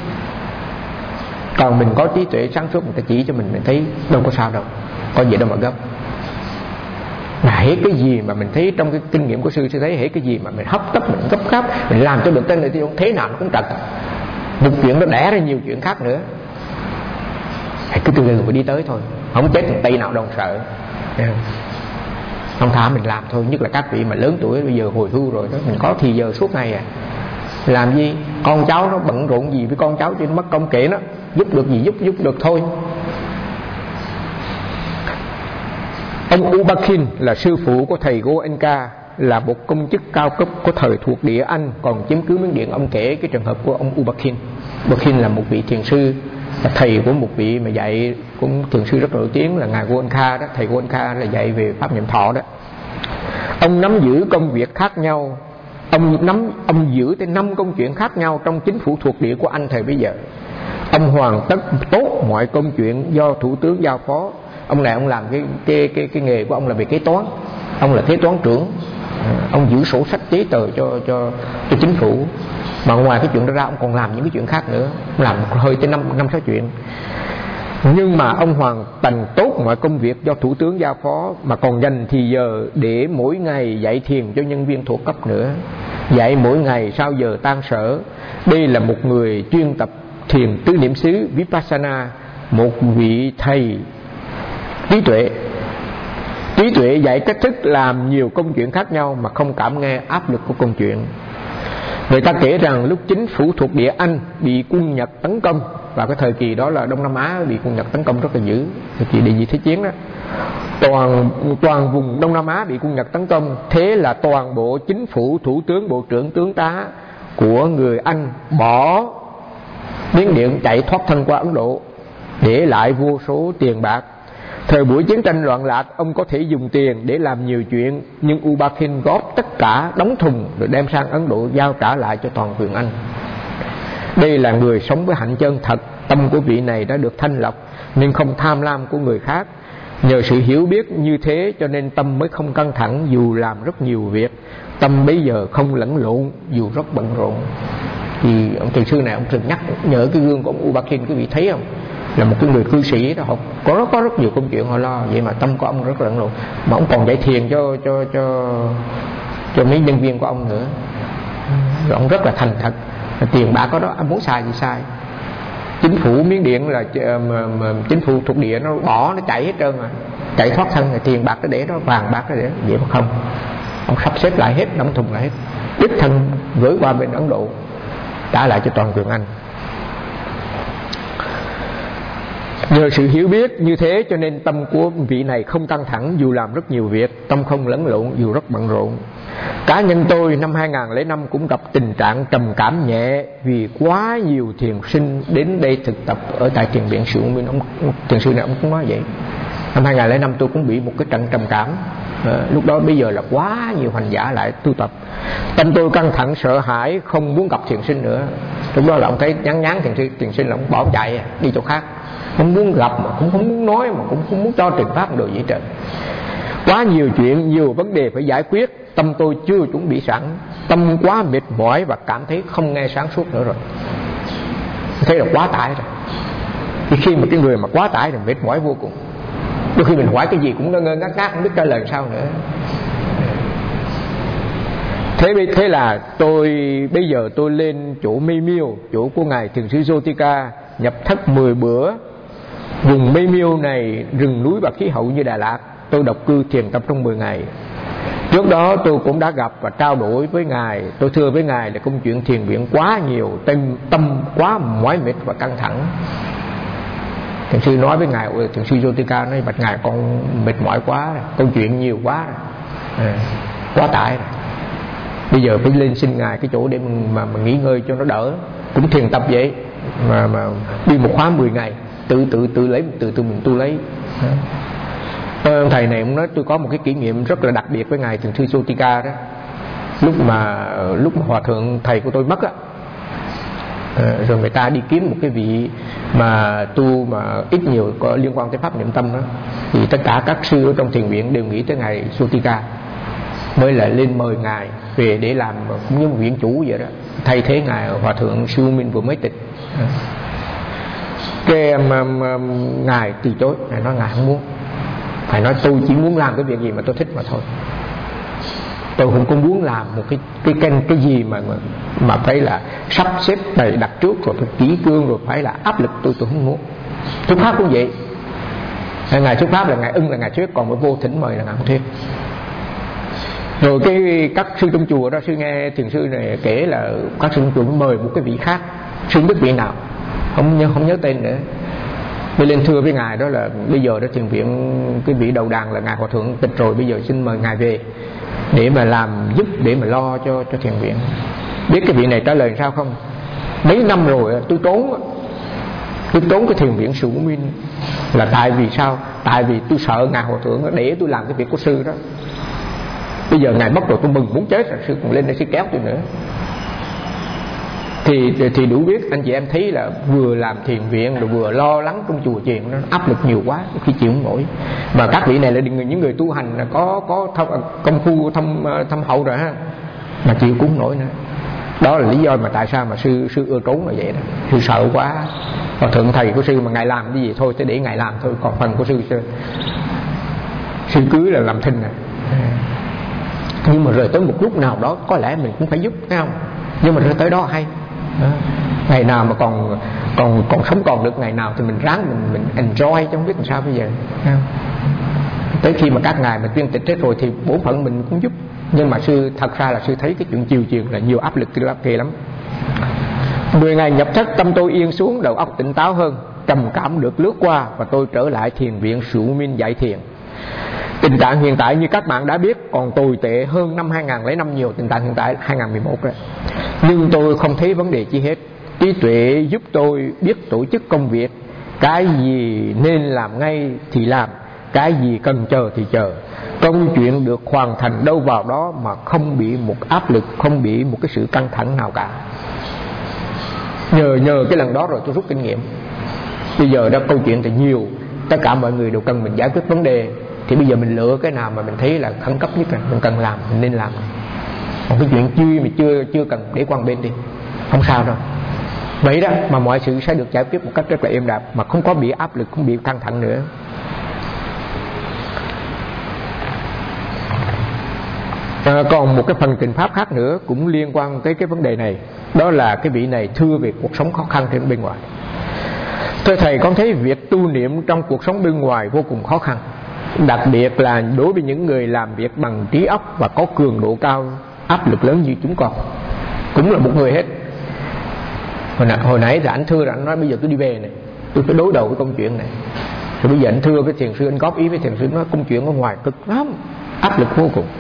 Còn mình có trí tuệ sáng suốt, người ta chỉ cho mình, mình thấy đâu có sao đâu, có gì đâu mà gấp. Mà hết cái gì mà mình thấy trong cái kinh nghiệm của sư sư thấy, hết cái gì mà mình hấp tấp, mình gấp gáp, mình làm cho được tên này thì thế nào nó cũng trật. Một chuyện nó đẻ ra nhiều chuyện khác nữa. Hãy cứ từ từ mình đi tới thôi, không chết thằng Tây nào đâu sợ. Không thả mình làm thôi. Nhất là các vị mà lớn tuổi bây giờ hồi hưu rồi đó, mình có thì giờ suốt ngày à, làm gì con cháu nó bận rộn gì với con cháu chứ nó mất công kệ nó, giúp được gì giúp giúp được thôi. Ông Ubakin là sư phụ của thầy Goenka, là một công chức cao cấp của thời thuộc địa Anh còn chiếm cứ Miến Điện. Ông kể cái trường hợp của ông Ubakin. Ubakin là một vị thiền sư, là thầy của một vị mà dạy cũng thiền sư rất nổi tiếng là ngài Goenka đó. Thầy Goenka là dạy về pháp niệm thọ đó. Ông nắm giữ công việc khác nhau, ông nắm ông giữ tới năm công chuyện khác nhau trong chính phủ thuộc địa của Anh thời bấy giờ. Ông hoàn tất tốt mọi công chuyện do thủ tướng giao phó. Ông này ông làm cái cái cái cái nghề của ông là về kế toán, ông là kế toán trưởng, ông giữ sổ sách giấy tờ cho cho cho chính phủ. Mà ngoài cái chuyện đó ra ông còn làm những cái chuyện khác nữa, ông làm hơi tới năm năm sáu chuyện. Nhưng mà ông hoàn thành tốt mọi công việc do thủ tướng giao phó, mà còn dành thì giờ để mỗi ngày dạy thiền cho nhân viên thuộc cấp nữa, dạy mỗi ngày sau giờ tan sở. Đây là một người chuyên tập thiền tứ niệm xứ Vipassana, một vị thầy trí tuệ. Trí tuệ dạy cách thức làm nhiều công chuyện khác nhau mà không cảm nghe áp lực của công chuyện. Người ta kể rằng lúc chính phủ thuộc địa Anh bị quân Nhật tấn công, và cái thời kỳ đó là Đông Nam Á bị quân Nhật tấn công rất là dữ, thời kỳ đệ nhị thế chiến đó, toàn toàn vùng Đông Nam Á bị quân Nhật tấn công. Thế là toàn bộ chính phủ, thủ tướng, bộ trưởng, tướng tá của người Anh bỏ Miến Điện chạy thoát thân qua Ấn Độ, để lại vô số tiền bạc. Thời buổi chiến tranh loạn lạc, ông có thể dùng tiền để làm nhiều chuyện, nhưng Ubakin góp tất cả đóng thùng rồi đem sang Ấn Độ giao trả lại cho toàn quyền Anh. Đây là người sống với hạnh chân thật. Tâm của vị này đã được thanh lọc nên không tham lam của người khác. Nhờ sự hiểu biết như thế cho nên tâm mới không căng thẳng dù làm rất nhiều việc. Tâm bây giờ không lẫn lộn dù rất bận rộn. Thì ông thiền sư này ông thường nhắc nhớ cái gương của ông U Ba Khin, quý vị thấy không? Là một cái người cư sĩ đó, họ có có rất nhiều công chuyện họ lo, vậy mà tâm của ông rất lẫn lộn. Mà ông còn dạy thiền cho cho cho cho mấy nhân viên của ông nữa. Rồi ông rất là thành thật. Tiền bạc có đó, ông muốn xài gì xài. Chính phủ Miến Điện là mà, mà, chính phủ thuộc địa nó bỏ, nó chạy hết trơn mà, chạy thoát thân, rồi tiền bạc nó để đó, vàng bạc nó để đó. Vậy mà không, ông sắp xếp lại hết, đóng thùng lại hết, đích thân gửi qua bên Ấn Độ, trả lại cho toàn quyền Anh. Nhờ sự hiểu biết như thế cho nên tâm của vị này không căng thẳng dù làm rất nhiều việc, tâm không lẫn lộn dù rất bận rộn. Cá nhân tôi năm hai không không năm cũng gặp tình trạng trầm cảm nhẹ vì quá nhiều thiền sinh đến đây thực tập ở tại thiền viện Sự Minh. Ông thiền sư này ông cũng nói vậy. Năm hai không không năm tôi cũng bị một cái trận trầm cảm. À, lúc đó bây giờ là quá nhiều hành giả lại tu tập, tâm tôi căng thẳng sợ hãi, không muốn gặp thiền sinh nữa. Lúc đó là ông thấy nhán nhán thiền sư, thiền sinh là ông bỏ chạy đi chỗ khác, không muốn gặp mà cũng không muốn nói, mà cũng không muốn cho truyền pháp được vậy trời. Quá nhiều chuyện, nhiều vấn đề phải giải quyết, tâm tôi chưa chuẩn bị sẵn, tâm quá mệt mỏi và cảm thấy không nghe sáng suốt nữa rồi. Thế là quá tải rồi. Thì khi mà cái người mà quá tải thì mệt mỏi vô cùng. Đôi khi mình hỏi cái gì cũng ngơ ngơ ngác ngác, không biết trả lời sao nữa. Thế, thế là tôi bây giờ tôi lên chỗ Mây Miêu, chỗ của ngài thiền sư Jotika, nhập thất mười bữa. Vùng Mây Miêu này rừng núi và khí hậu như Đà Lạt. Tôi độc cư thiền tập trong mười ngày. Trước đó tôi cũng đã gặp và trao đổi với ngài. Tôi thưa với ngài là công chuyện thiền viện quá nhiều, tâm, tâm quá mỏi mệt và căng thẳng. Thiền sư nói với ngài, thiền sư Jotika nói: bạch ngài, con mệt mỏi quá, câu chuyện nhiều quá, à, quá tải rồi. Bây giờ phải lên xin ngài cái chỗ để mà, mà nghỉ ngơi cho nó đỡ. Cũng thiền tập vậy mà, mà đi một khóa mười ngày, tự tự tự lấy tự tự mình tu lấy. Ông thầy này cũng nói tôi có một cái kỷ niệm rất là đặc biệt với ngài thiền sư Jotika đó. Lúc mà lúc mà hòa thượng thầy của tôi mất á, à, rồi người ta đi kiếm một cái vị mà tu mà ít nhiều có liên quan tới pháp niệm tâm đó, thì tất cả các sư ở trong thiền viện đều nghĩ tới ngài Jotika, mới lại lên mời ngài về để làm cũng như một viện chủ vậy đó, thay thế ngài hòa thượng Sư Minh vừa mới tịch. Cái um, um, ngài từ chối, ngài nói ngài không muốn. Ngài nói tôi chỉ muốn làm cái việc gì mà tôi thích mà thôi. Tôi không có muốn làm một cái cái cái, cái gì mà, mà mà phải là sắp xếp bày đặt trước rồi phải kỹ cương rồi phải là áp lực, tôi tôi không muốn. Thuyết pháp cũng vậy. Ngài thuyết pháp là ngài ưng là ngài thuyết, còn với vô thỉnh mời là ngài không thuyết. Rồi cái các sư trong chùa đó, sư nghe thiền sư này kể là các sư trong chùa mời một cái vị khác, sư không biết vị nào, không nhớ không nhớ tên nữa. Tôi lên thưa với ngài đó là bây giờ đó thiền viện cái vị đầu đàn là ngài hòa thượng tịch rồi, bây giờ xin mời ngài về để mà làm giúp, để mà lo cho cho thiền viện. Biết cái vị này trả lời sao không? Mấy năm rồi tôi trốn tôi trốn cái thiền viện Sự Minh là tại vì sao? Tại vì tôi sợ ngài hòa thượng để tôi làm cái việc của sư đó. Bây giờ ngài mất rồi tôi mừng muốn chết rồi, sư còn lên đây sư kéo tôi nữa. Thì thì đủ biết anh chị em thấy là vừa làm thiền viện rồi vừa lo lắng trong chùa chiền, nó áp lực nhiều quá khi chịu không nổi. Mà các vị này là những người tu hành là có có thâm, công phu thâm thâm hậu rồi ha, mà chịu cũng không nổi nữa. Đó là lý do mà tại sao mà sư sư ưa trốn là vậy đó. Sư sợ quá. Và thượng thầy của sư mà ngài làm cái gì thôi thế để ngài làm thôi, còn phần của sư sư, sư cứ là làm thinh này. Nhưng mà rồi tới một lúc nào đó có lẽ mình cũng phải giúp, thấy không? Nhưng mà rồi tới đó hay. Đó. Ngày nào mà còn còn còn sống còn được ngày nào thì mình ráng mình mình enjoy chứ không biết làm sao bây giờ. Thấy không? Tới khi mà các ngài mình viên tịch hết rồi thì bổn phận mình cũng giúp. Nhưng mà sư thật ra là sư thấy cái chuyện chiều chiều là nhiều áp lực ghê lắm. Mười ngày nhập thất, tâm tôi yên xuống, đầu óc tỉnh táo hơn, trầm cảm được lướt qua và tôi trở lại thiền viện Sự Minh dạy thiền. Tình trạng hiện tại như các bạn đã biết còn tồi tệ hơn năm hai không không năm nhiều. Tình trạng hiện tại hai không một một rồi. Nhưng tôi không thấy vấn đề chi hết. Trí tuệ giúp tôi biết tổ chức công việc. Cái gì nên làm ngay thì làm, cái gì cần chờ thì chờ. Công chuyện được hoàn thành đâu vào đó mà không bị một áp lực, không bị một cái sự căng thẳng nào cả. Nhờ nhờ cái lần đó rồi tôi rút kinh nghiệm. Bây giờ đó câu chuyện thì nhiều, tất cả mọi người đều cần mình giải quyết vấn đề, thì bây giờ mình lựa cái nào mà mình thấy là khẩn cấp nhất, là mình cần làm, mình nên làm. Còn cái chuyện chưa mà chưa chưa cần để qua bên đi, không sao đâu. Vậy đó mà mọi sự sẽ được giải quyết một cách rất là êm đạp, mà không có bị áp lực, không bị căng thẳng nữa. À, còn một cái phần trình pháp khác nữa cũng liên quan tới cái vấn đề này, đó là cái vị này thưa về cuộc sống khó khăn trên bên ngoài. Thưa thầy, con thấy việc tu niệm trong cuộc sống bên ngoài vô cùng khó khăn, đặc biệt là đối với những người làm việc bằng trí óc và có cường độ cao, áp lực lớn như chúng con. Cũng là một người hết. Hồi, nãy, hồi nãy thì anh thưa là anh nói bây giờ tôi đi về này, tôi phải đối đầu với công chuyện này. Rồi bây giờ anh thưa với thiền sư, anh góp ý với thiền sư, nói công chuyện ở ngoài cực lắm, áp lực vô cùng.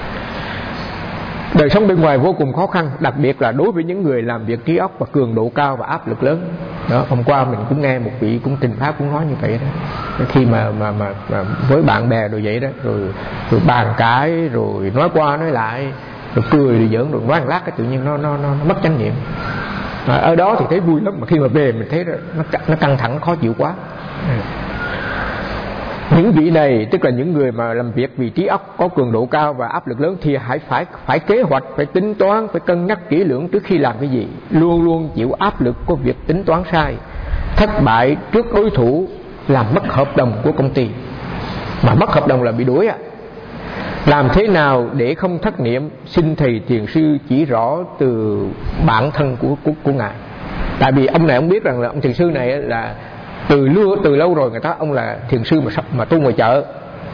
Đời sống bên ngoài vô cùng khó khăn, đặc biệt là đối với những người làm việc trí óc và cường độ cao và áp lực lớn. Đó, hôm qua mình cũng nghe một vị cũng trình pháp cũng nói như vậy đó. Khi mà mà mà, mà với bạn bè rồi vậy đó, rồi rồi bàn cãi, rồi nói qua nói lại, rồi cười rồi giỡn, rồi nói một lát cái tự nhiên nó nó nó, nó mất chánh niệm. À, ở đó thì thấy vui lắm, mà khi mà về mình thấy nó nó căng thẳng, khó chịu quá. Những vị này tức là những người mà làm việc vì trí óc có cường độ cao và áp lực lớn thì hãy phải phải kế hoạch, phải tính toán, phải cân nhắc kỹ lưỡng trước khi làm cái gì. Luôn luôn chịu áp lực của việc tính toán sai, thất bại trước đối thủ, làm mất hợp đồng của công ty. Mà mất hợp đồng là bị đuổi à. Làm thế nào để không thất niệm? Xin thầy thiền sư chỉ rõ từ bản thân của của, của ngài. Tại vì ông này ông biết rằng là ông thiền sư này là từ lâu từ lâu rồi người ta ông là thiền sư mà mà tu ngoài chợ.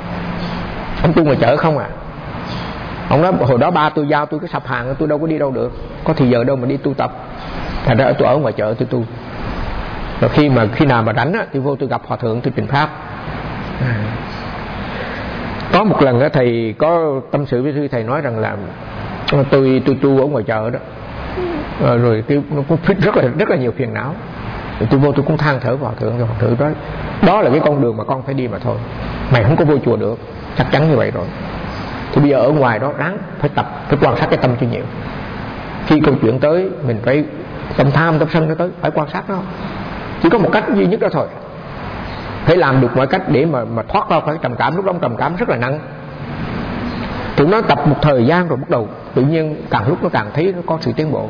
Ông tu ngoài chợ không à. Ông nói hồi đó ba tôi giao tôi cái sạp hàng, tôi đâu có đi đâu được, có thì giờ đâu mà đi tu tập. Thành ra tôi ở ngoài chợ tôi tu. Rồi khi mà khi nào mà rảnh á, tôi vô tôi gặp hòa thượng tôi trình pháp. À. Có một lần đó, thầy có tâm sự với sư, thầy nói rằng là tôi tôi tu ở ngoài chợ đó, à, rồi cái nó cũng rất là rất là nhiều phiền não. Rồi tôi vô tôi cũng than thở vào hòa thượng, rồi hòa thượng đó đó là cái con đường mà con phải đi mà thôi, mày không có vô chùa được, chắc chắn như vậy rồi. Thì bây giờ ở ngoài đó ráng phải tập, phải quan sát cái tâm cho nhiều. Khi câu chuyện tới mình phải tâm tham tâm sân nó tới, phải quan sát nó. Chỉ có một cách duy nhất đó thôi, phải làm được mọi cách để mà mà thoát ra khỏi trầm cảm. Lúc đó trầm cảm rất là nặng. Tụi nó tập một thời gian rồi bắt đầu tự nhiên càng lúc nó càng thấy nó có sự tiến bộ.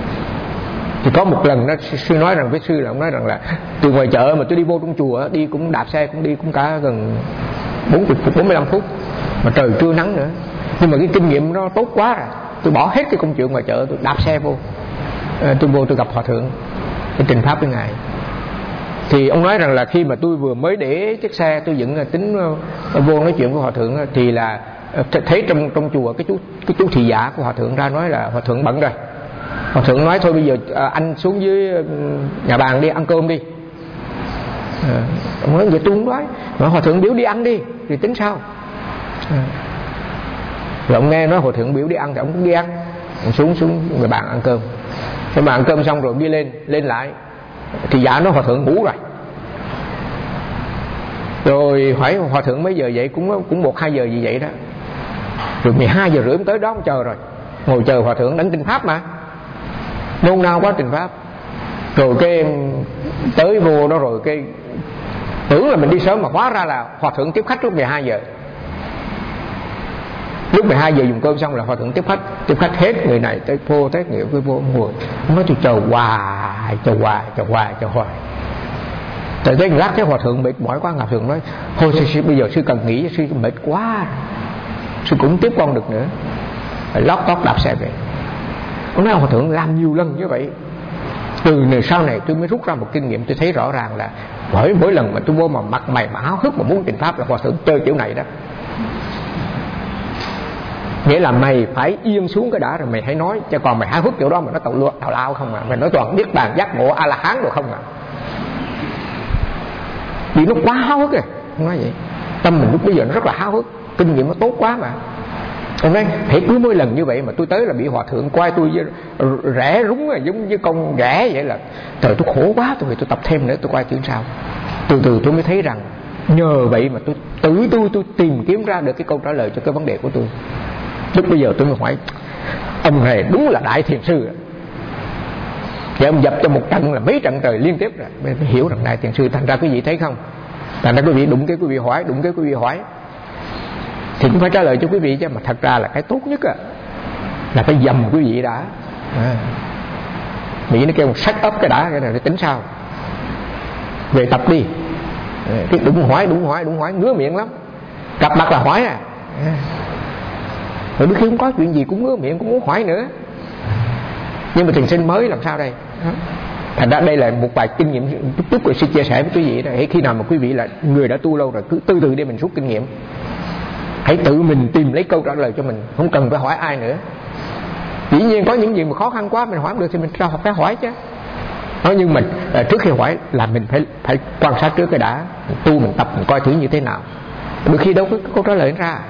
Thì có một lần nó sư nói rằng với sư là ông nói rằng là từ ngoài chợ mà tôi đi vô trong chùa, đi cũng đạp xe cũng đi cũng cả gần bốn mươi phút, bốn mươi lăm phút, mà trời trưa nắng nữa. Nhưng mà cái kinh nghiệm nó tốt quá rồi, tôi bỏ hết cái công chuyện ngoài chợ, tôi đạp xe vô, à, tôi vô tôi gặp hòa thượng, tôi trình pháp với ngài. Thì ông nói rằng là khi mà tôi vừa mới để chiếc xe, tôi dựng tính vô nói chuyện với hòa thượng, thì là thấy trong trong chùa cái chú cái chú thị giả của hòa thượng ra nói là hòa thượng bận rồi. Hòa thượng nói thôi bây giờ anh xuống dưới nhà bàn đi ăn cơm đi. À, ông nói vậy tôi không nói, mà hòa thượng biểu đi ăn đi thì tính sao. À, rồi ông nghe nói hòa thượng biểu đi ăn thì ông cũng đi ăn. Ông xuống xuống nhà bàn ăn cơm. Khi mà ăn cơm xong rồi đi lên lên lại thì giả nói hòa thượng ngủ rồi. Rồi hỏi hòa thượng mấy giờ vậy, cũng cũng một hai giờ gì vậy đó. Rồi mười hai giờ rưỡi tới đó ông chờ rồi, ngồi chờ hòa thượng đánh trình pháp mà nôn nao quá trình pháp. Rồi cái em tới vô đó rồi cái tưởng là mình đi sớm, mà hóa ra là hòa thượng tiếp khách lúc mười hai giờ. Lúc mười hai giờ dùng cơm xong là hòa thượng tiếp khách, tiếp khách hết người này tới vô tới người kia vô, ngồi ông nói tôi chờ hoài chờ hoài chờ hoài chờ hoài. Tại tới lát thấy hòa thượng mệt mỏi quá, hòa thượng nói thôi sư, sư, bây giờ sư cần nghỉ, sư mệt quá, sư cũng tiếp con được nữa. Phải lót tót đạp xe về. Ông nói hòa thượng làm nhiều lần như vậy. Từ này sau này tôi mới rút ra một kinh nghiệm, tôi thấy rõ ràng là mỗi mỗi lần mà tôi vô mà mặt mày mà háo hức mà muốn trình pháp là hòa thượng chơi kiểu này đó. Nghĩa là mày phải yên xuống cái đã rồi mày hãy nói, chứ còn mày háo hức kiểu đó mà nó tào lua tào lao không à, mày nói toàn biết bàn giác ngộ a la hán rồi không à. Vì nó quá háo hức rồi. Ông nói vậy, tâm mình lúc bây giờ nó rất là háo hức, kinh nghiệm nó tốt quá mà. Ông nói hễ cứ mỗi lần như vậy mà tôi tới là bị hòa thượng quay tôi rẽ rúng rồi, giống như con ghẻ vậy, là trời tôi khổ quá, tôi phải tôi tập thêm nữa, tôi quay chuyện sao. Từ từ tôi mới thấy rằng nhờ vậy mà tôi tự tôi tôi tìm kiếm ra được cái câu trả lời cho cái vấn đề của tôi. Lúc bây giờ tôi mới hỏi ông này đúng là đại thiền sư. Thì ông dập cho một trận là mấy trận trời liên tiếp rồi. Mới hiểu rằng Đại Thiền Sư. Thành ra quý vị thấy không, thành ra quý vị đụng cái quý vị hỏi, đụng cái quý vị hỏi thì cũng phải trả lời cho quý vị chứ. Mà thật ra là cái tốt nhất á, là phải dầm quý vị đã. à. Mỹ nó kêu set up cái đã, cái này để tính sao. Về tập đi. Cái đụng hỏi, đụng hỏi, đụng hỏi ngứa miệng lắm. Gặp mặt là hỏi à. à. Rồi đôi khi không có chuyện gì cũng ngứa miệng, cũng muốn hỏi nữa. Nhưng mà thiền sinh mới làm sao đây? Thành ra đây là một vài kinh nghiệm chút chút rồi xin chia sẻ với quý vị đó. Khi nào mà quý vị là người đã tu lâu rồi, cứ từ từ để mình rút kinh nghiệm. Hãy tự mình tìm lấy câu trả lời cho mình, không cần phải hỏi ai nữa. Dĩ nhiên có những gì mà khó khăn quá mình hỏi không được thì mình phải hỏi chứ. Đó, nhưng mà trước khi hỏi là mình phải phải quan sát trước cái đã, tu mình tập mình coi thử như thế nào. Đôi khi đâu có câu trả lời ra.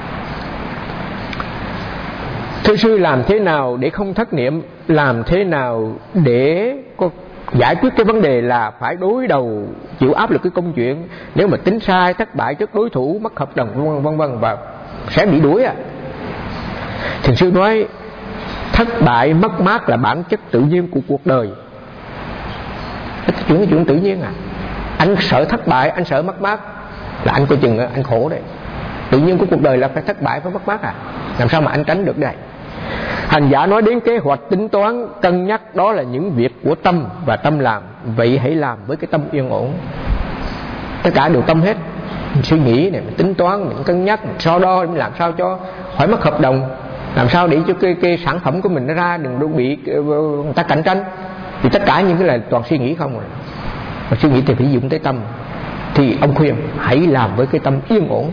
Thưa sư, làm thế nào để không thất niệm? Làm thế nào để có giải quyết cái vấn đề là phải đối đầu chịu áp lực cái công chuyện? Nếu mà tính sai, thất bại trước đối thủ, mất hợp đồng vân vân và sẽ bị đuổi à. Thiền sư nói thất bại mất mát là bản chất tự nhiên của cuộc đời. Cái chuyện cái chuyện tự nhiên à. Anh sợ thất bại, anh sợ mất mát là anh coi chừng anh khổ đấy. Tự nhiên của cuộc đời là phải thất bại, phải mất mát à. Làm sao mà anh tránh được đây? Hành giả nói đến kế hoạch, tính toán, cân nhắc, đó là những việc của tâm và tâm làm. Vậy hãy làm với cái tâm yên ổn. Tất cả đều tâm hết. Mình suy nghĩ này, mình tính toán, mình cân nhắc, mình so đo, mình làm sao cho khỏi mất hợp đồng, làm sao để cho cái, cái sản phẩm của mình nó ra đừng đừng bị người ta cạnh tranh. Thì tất cả những cái là toàn suy nghĩ không rồi. Mà suy nghĩ thì phải dùng tới tâm. Thì ông khuyên hãy làm với cái tâm yên ổn.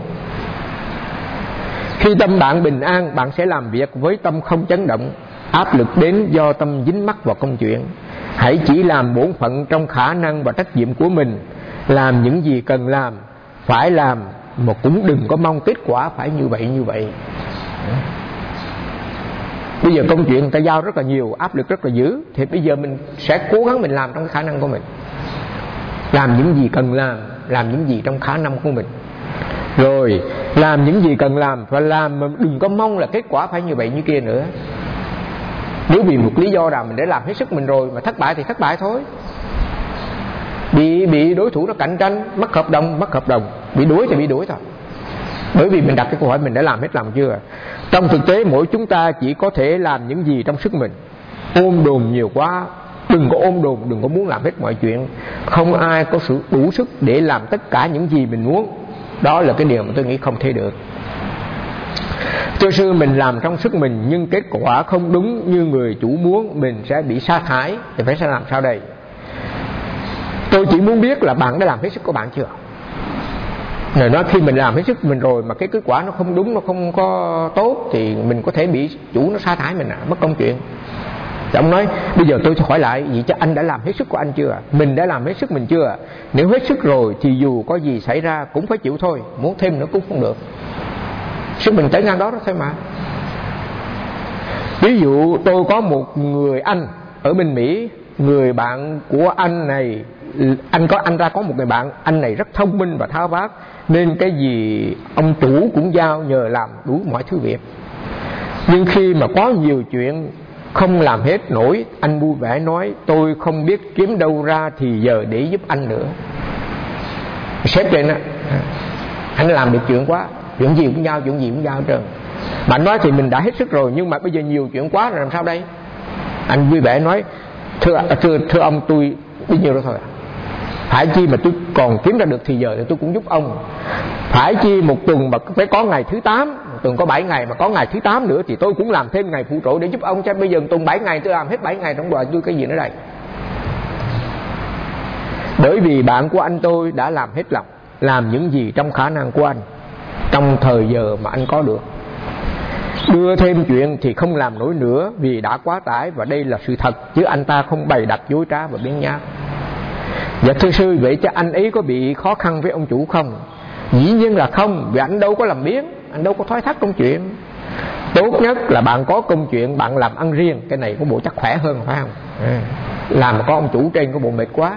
Khi tâm bạn bình an, bạn sẽ làm việc với tâm không chấn động. Áp lực đến do tâm dính mắc vào công chuyện. Hãy chỉ làm bổn phận trong khả năng và trách nhiệm của mình. Làm những gì cần làm, phải làm, mà cũng đừng có mong kết quả phải như vậy như vậy. Bây giờ công chuyện người ta giao rất là nhiều, áp lực rất là dữ, thì bây giờ mình sẽ cố gắng mình làm trong khả năng của mình. Làm những gì cần làm, làm những gì trong khả năng của mình. Rồi làm những gì cần làm, và làm mà đừng có mong là kết quả phải như vậy như kia nữa. Nếu vì một lý do nào mình đã làm hết sức mình rồi mà thất bại thì thất bại thôi. Bị bị đối thủ nó cạnh tranh, mất hợp đồng, mất hợp đồng, bị đuổi thì bị đuổi thôi. Bởi vì mình đặt cái câu hỏi mình đã làm hết lòng chưa. Trong thực tế mỗi chúng ta chỉ có thể làm những gì trong sức mình. Ôm đồm nhiều quá, đừng có ôm đồm, đừng có muốn làm hết mọi chuyện. Không ai có sự đủ sức để làm tất cả những gì mình muốn. Đó là cái điều mà tôi nghĩ không thể được. Thưa sư, mình làm trong sức mình nhưng kết quả không đúng như người chủ muốn, mình sẽ bị sa thải. Thì phải sẽ làm sao đây? Tôi chỉ muốn biết là bạn đã làm hết sức của bạn chưa. Rồi nói khi mình làm hết sức mình rồi mà cái kết quả nó không đúng, nó không có tốt, thì mình có thể bị chủ nó sa thải mình à, mất công chuyện. Thì ông nói bây giờ tôi sẽ hỏi lại, vậy chứ anh đã làm hết sức của anh chưa? Mình đã làm hết sức mình chưa? Nếu hết sức rồi thì dù có gì xảy ra cũng phải chịu thôi, muốn thêm nữa cũng không được. Sức mình tới ngang đó đó thôi mà. Ví dụ tôi có một người anh ở bên Mỹ, người bạn của anh này, anh có anh ra có một người bạn, anh này rất thông minh và tháo vát, nên cái gì ông chủ cũng giao nhờ làm đủ mọi thứ việc. Nhưng khi mà có nhiều chuyện không làm hết nổi, anh vui vẻ nói tôi không biết kiếm đâu ra thì giờ để giúp anh nữa. Sếp lên á, anh làm được chuyện quá, chuyện gì cũng giao, chuyện gì cũng giao hết trơn. Mà anh nói thì mình đã hết sức rồi, nhưng mà bây giờ nhiều chuyện quá rồi làm sao đây? Anh vui vẻ nói thưa thưa thưa ông, tôi bấy nhiêu đó thôi à. Phải chi mà tôi còn kiếm ra được thì giờ thì tôi cũng giúp ông. Phải chi một tuần mà phải có ngày thứ tám, một tuần có bảy ngày mà có ngày thứ tám nữa thì tôi cũng làm thêm ngày phụ trội để giúp ông. Chứ bây giờ tuần bảy ngày tôi làm hết bảy ngày trong đời tôi cái gì nữa đây? Bởi vì bạn của anh tôi đã làm hết lòng, làm những gì trong khả năng của anh, trong thời giờ mà anh có được. Đưa thêm chuyện thì không làm nổi nữa vì đã quá tải, và đây là sự thật, chứ anh ta không bày đặt dối trá và biến nhát. Dạ thưa sư, vậy chứ anh ấy có bị khó khăn với ông chủ không? Dĩ nhiên là không, vì anh đâu có làm biến, anh đâu có thoái thác công chuyện. Tốt nhất là bạn có công chuyện, bạn làm ăn riêng, cái này có bộ chắc khỏe hơn phải không? À, làm mà có ông chủ trên có bộ mệt quá.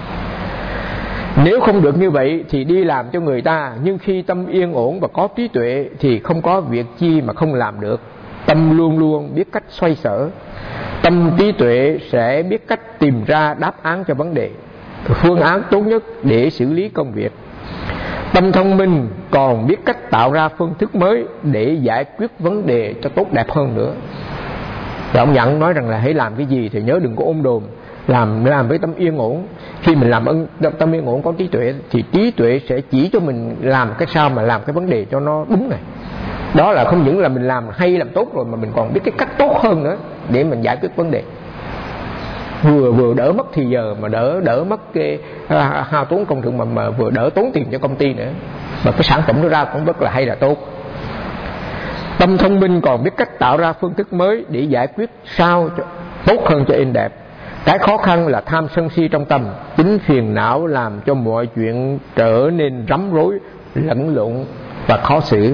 Nếu không được như vậy thì đi làm cho người ta, nhưng khi tâm yên ổn và có trí tuệ thì không có việc chi mà không làm được. Tâm luôn luôn biết cách xoay sở. Tâm trí tuệ sẽ biết cách tìm ra đáp án cho vấn đề, phương án tốt nhất để xử lý công việc. Tâm thông minh còn biết cách tạo ra phương thức mới để giải quyết vấn đề cho tốt đẹp hơn nữa. Và ông Nhẫn nói rằng là hãy làm cái gì thì nhớ đừng có ôm đồm, làm làm với tâm yên ổn. Khi mình làm ơn tâm yên ổn có trí tuệ thì trí tuệ sẽ chỉ cho mình làm cái sao mà làm cái vấn đề cho nó đúng này. Đó là không những là mình làm hay làm tốt rồi mà mình còn biết cái cách tốt hơn nữa để mình giải quyết vấn đề. Vừa vừa đỡ mất thì giờ mà đỡ đỡ mất cái à, hao tốn công thượng mà, mà vừa đỡ tốn tiền cho công ty nữa, mà cái sản phẩm nó ra cũng rất là hay là tốt. Tâm thông minh còn biết cách tạo ra phương thức mới để giải quyết sao cho tốt hơn cho êm đẹp. Cái khó khăn là tham sân si trong tâm, chính phiền não làm cho mọi chuyện trở nên rắm rối, lẫn lộn và khó xử.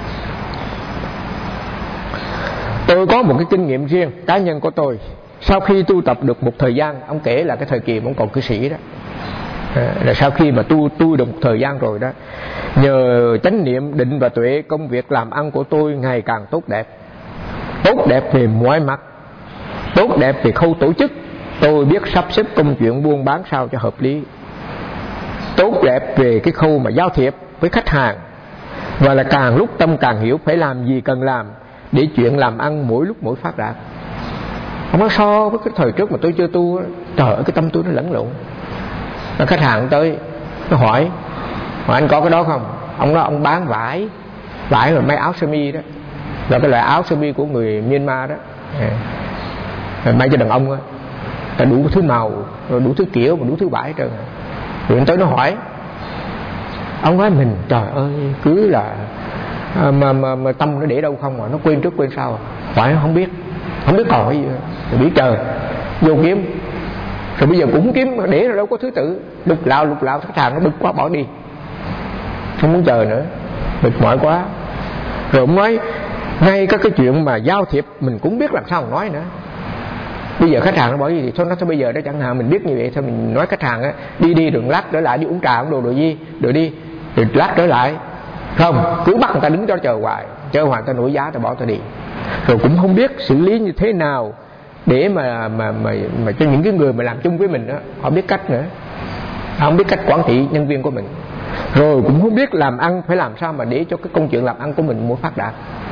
Tôi có một cái kinh nghiệm riêng cá nhân của tôi. Sau khi tu tập được một thời gian, ông kể là cái thời kỳ mà ông còn cư sĩ đó, à, là sau khi mà tu tu được một thời gian rồi đó, nhờ chánh niệm, định và tuệ, công việc làm ăn của tôi ngày càng tốt đẹp. Tốt đẹp về mọi mặt, tốt đẹp về khâu tổ chức. Tôi biết sắp xếp công chuyện buôn bán sao cho hợp lý. Tốt đẹp về cái khâu mà giao thiệp với khách hàng. Và là càng lúc tâm càng hiểu phải làm gì cần làm để chuyện làm ăn mỗi lúc mỗi phát đạt. Không có so với cái thời trước mà tôi chưa tu, trời ơi cái tâm tôi nó lẫn lộn. Khách hàng tới nó hỏi, hỏi anh có cái đó không? Ông nói ông bán vải, vải rồi may áo sơ mi đó, là cái loại áo sơ mi của người Myanmar đó, à, may cho đàn ông đó, là đủ thứ màu, rồi đủ thứ kiểu và đủ thứ vải trơn. Rồi anh tới nó hỏi, ông nói mình trời ơi cứ là à, mà, mà, mà tâm nó để đâu không mà nó quên trước quên sau. Hỏi nó không biết, không biết còn cái gì, rồi biết trời vô kiếm, rồi bây giờ cũng kiếm để rồi đâu có thứ tự, lục lạo lục lạo khách hàng nó bực quá bỏ đi, không muốn chờ nữa, mệt mỏi quá. Rồi ông nói ngay các cái chuyện mà giao thiệp mình cũng biết làm sao mà nói nữa. Bây giờ khách hàng nó bỏ gì thì thôi, nó thôi bây giờ đó chẳng hạn mình biết như vậy thôi mình nói khách hàng á, đi đi đừng lát trở lại đi uống trà uống đồ đồ gì rồi đi rồi lát trở lại, không cứ bắt người ta đứng đó chờ hoài, chờ hoài ta nổi giá ta bỏ ta đi. Rồi cũng không biết xử lý như thế nào để mà mà mà mà cho những cái người mà làm chung với mình đó, họ biết cách nữa, họ không biết cách quản trị nhân viên của mình. Rồi cũng không biết làm ăn phải làm sao mà để cho cái công chuyện làm ăn của mình muốn phát đạt.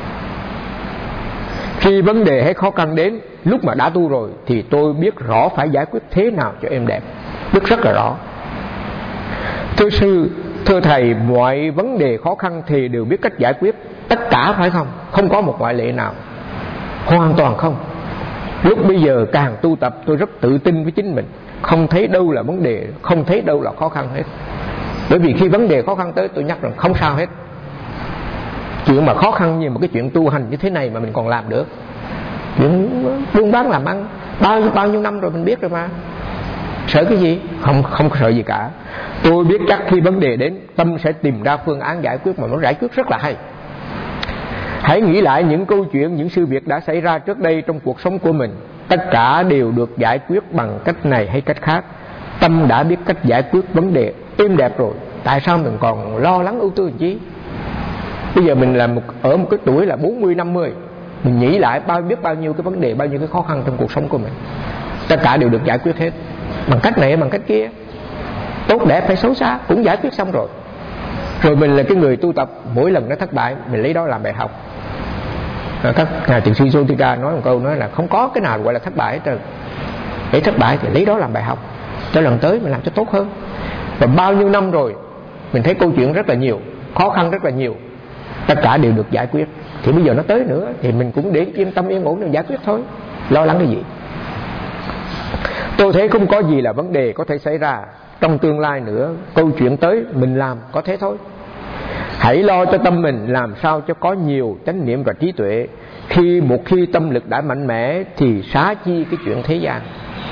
Khi vấn đề hay khó khăn đến, lúc mà đã tu rồi thì tôi biết rõ phải giải quyết thế nào cho êm đẹp, biết rất là rõ. Thưa sư, thưa thầy, mọi vấn đề khó khăn thì đều biết cách giải quyết tất cả phải không? Không có một ngoại lệ nào, hoàn toàn không. Lúc bây giờ càng tu tập tôi rất tự tin với chính mình, không thấy đâu là vấn đề, không thấy đâu là khó khăn hết. Bởi vì khi vấn đề khó khăn tới tôi nhắc rằng không sao hết. Chuyện mà khó khăn như một cái chuyện tu hành như thế này mà mình còn làm được, chuyện buôn bán làm ăn bao bao nhiêu năm rồi mình biết rồi mà, sợ cái gì? Không không sợ gì cả. Tôi biết chắc khi vấn đề đến, tâm sẽ tìm ra phương án giải quyết mà nó giải quyết rất là hay. Hãy nghĩ lại những câu chuyện, những sự việc đã xảy ra trước đây trong cuộc sống của mình. Tất cả đều được giải quyết bằng cách này hay cách khác. Tâm đã biết cách giải quyết vấn đề êm đẹp rồi, tại sao mình còn lo lắng ưu tư chứ? Bây giờ mình là một, ở một cái tuổi là bốn mươi năm mươi, mình nghĩ lại bao biết bao nhiêu cái vấn đề, bao nhiêu cái khó khăn trong cuộc sống của mình. Tất cả đều được giải quyết hết, bằng cách này bằng cách kia, tốt đẹp hay xấu xa cũng giải quyết xong rồi. Rồi mình là cái người tu tập, mỗi lần nó thất bại mình lấy đó làm bài học. Các ngài thiền sư Sotika nói một câu, nói là không có cái nào gọi là thất bại hết trơn. Để thất bại thì lấy đó làm bài học, cho lần tới mình làm cho tốt hơn. Và bao nhiêu năm rồi mình thấy câu chuyện rất là nhiều, khó khăn rất là nhiều, tất cả đều được giải quyết. Thì bây giờ nó tới nữa thì mình cũng để yên tâm yên ổn để giải quyết thôi, lo lắng cái gì? Tôi thấy không có gì là vấn đề có thể xảy ra trong tương lai nữa. Câu chuyện tới mình làm có thế thôi. Hãy lo cho tâm mình làm sao cho có nhiều chánh niệm và trí tuệ. Khi một khi tâm lực đã mạnh mẽ thì xá chi cái chuyện thế gian.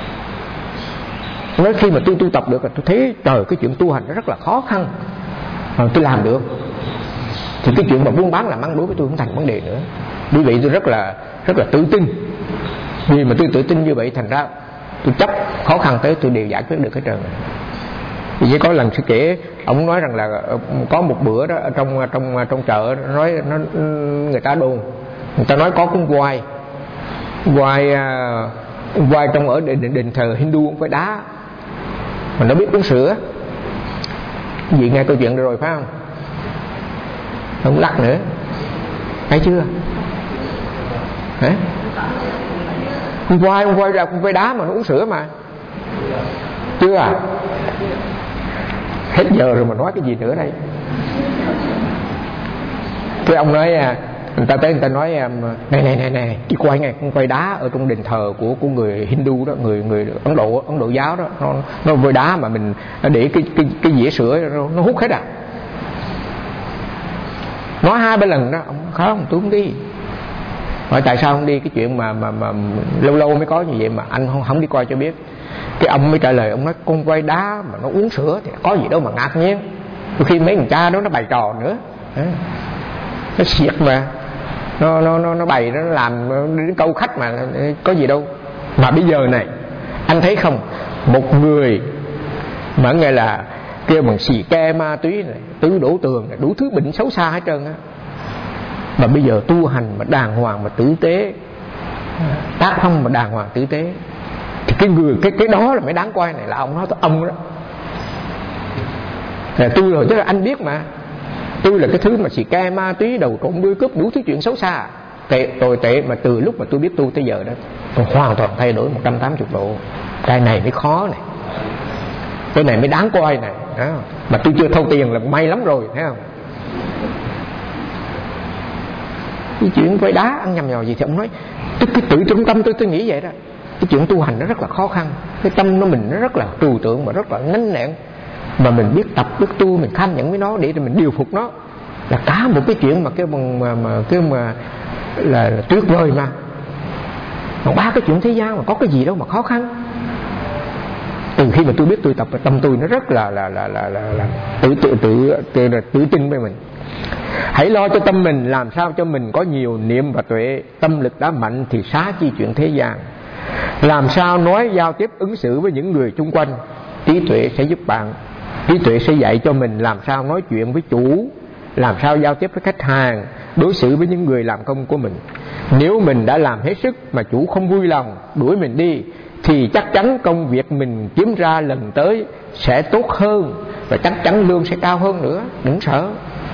Nói khi mà tôi tu tập được, tôi thấy trời cái chuyện tu hành nó rất là khó khăn mà tôi làm được, thì cái chuyện mà buôn bán làm ăn đối với tôi không thành vấn đề nữa. Vì vậy tôi rất là rất là tự tin. Vì mà tôi tự tin như vậy thành ra tôi chấp khó khăn tới tôi đều giải quyết được hết trơn. Vì vậy có lần sư kể, ông nói rằng là có một bữa đó trong trong trong chợ, nói nó, người ta đồn, người ta nói có con quay quay Ông qua trong ở đền, đền thờ Hindu ông phải đá mà nó biết uống sữa. Quý vị nghe câu chuyện rồi phải không? Không lắc nữa, thấy chưa? Hả? Con voi, con voi ra con voi đá mà nó uống sữa mà. Chưa à? Hết giờ rồi mà nói cái gì nữa đây? Cái ông nói người ta tới người ta nói này này này này đi quay nghe con voi đá ở trong đền thờ của của người Hindu đó, người người Ấn Độ Ấn Độ giáo đó, nó nó voi đá mà mình để cái cái cái dĩa sữa nó, nó hút hết à. Nói hai ba lần đó, ông không, tôi không đi. Hỏi tại sao không đi? Cái chuyện mà mà mà lâu lâu mới có như vậy mà anh không không đi coi cho biết. Cái ông mới trả lời, ông nói con voi đá mà nó uống sữa thì có gì đâu mà ngạc nhiên. Đôi khi mấy thằng cha đó nó bày trò nữa, nó xiết mà nó nó nó nó bày nó làm đến câu khách mà có gì đâu. Mà bây giờ này anh thấy không, một người mà nghe là kêu bằng xì ke ma túy này, tứ đổ tường này, đủ thứ bệnh xấu xa hết trơn á, mà bây giờ tu hành mà đàng hoàng mà tử tế, tác phong mà đàng hoàng tử tế, thì cái người cái cái đó là mới đáng coi. Này là ông nói tới ông đó, là tôi rồi, tức là anh biết mà, tôi là cái thứ mà xì ke ma túy đầu trộm đuôi cướp đủ thứ chuyện xấu xa tệ tồi tệ, mà từ lúc mà tôi biết tu tới giờ đó tôi hoàn toàn thay đổi một trăm tám mươi độ. Cái này mới khó này, cái này mới đáng coi này đó. Mà tôi chưa thâu tiền là may lắm rồi, thấy không? Cái chuyện với đá ăn nhầm nhò gì thì ông nói tức cái tự trong tâm tôi tôi nghĩ vậy đó. Cái chuyện tu hành nó rất là khó khăn, cái tâm nó mình nó rất là trừu tượng mà rất là nánh nẹn, mà mình biết tập biết tu, mình kham nhận với nó để mình điều phục nó là cả một cái chuyện mà cái bằng mà, mà cái mà là, là tuyệt vời mà. Còn ba cái chuyện thế gian mà có cái gì đâu mà khó khăn. Từ khi mà tôi biết tôi tập, tâm tôi nó rất là là là là, là, là tự tự tự tự, tự, tự tin với mình. Hãy lo cho tâm mình, làm sao cho mình có nhiều niệm và tuệ. Tâm lực đã mạnh thì xá chi chuyện thế gian. Làm sao nói giao tiếp ứng xử với những người xung quanh. Trí tuệ sẽ giúp bạn. Trí tuệ sẽ dạy cho mình làm sao nói chuyện với chủ, làm sao giao tiếp với khách hàng, đối xử với những người làm công của mình. Nếu mình đã làm hết sức mà chủ không vui lòng đuổi mình đi, thì chắc chắn công việc mình kiếm ra lần tới sẽ tốt hơn, và chắc chắn lương sẽ cao hơn nữa. Đừng sợ,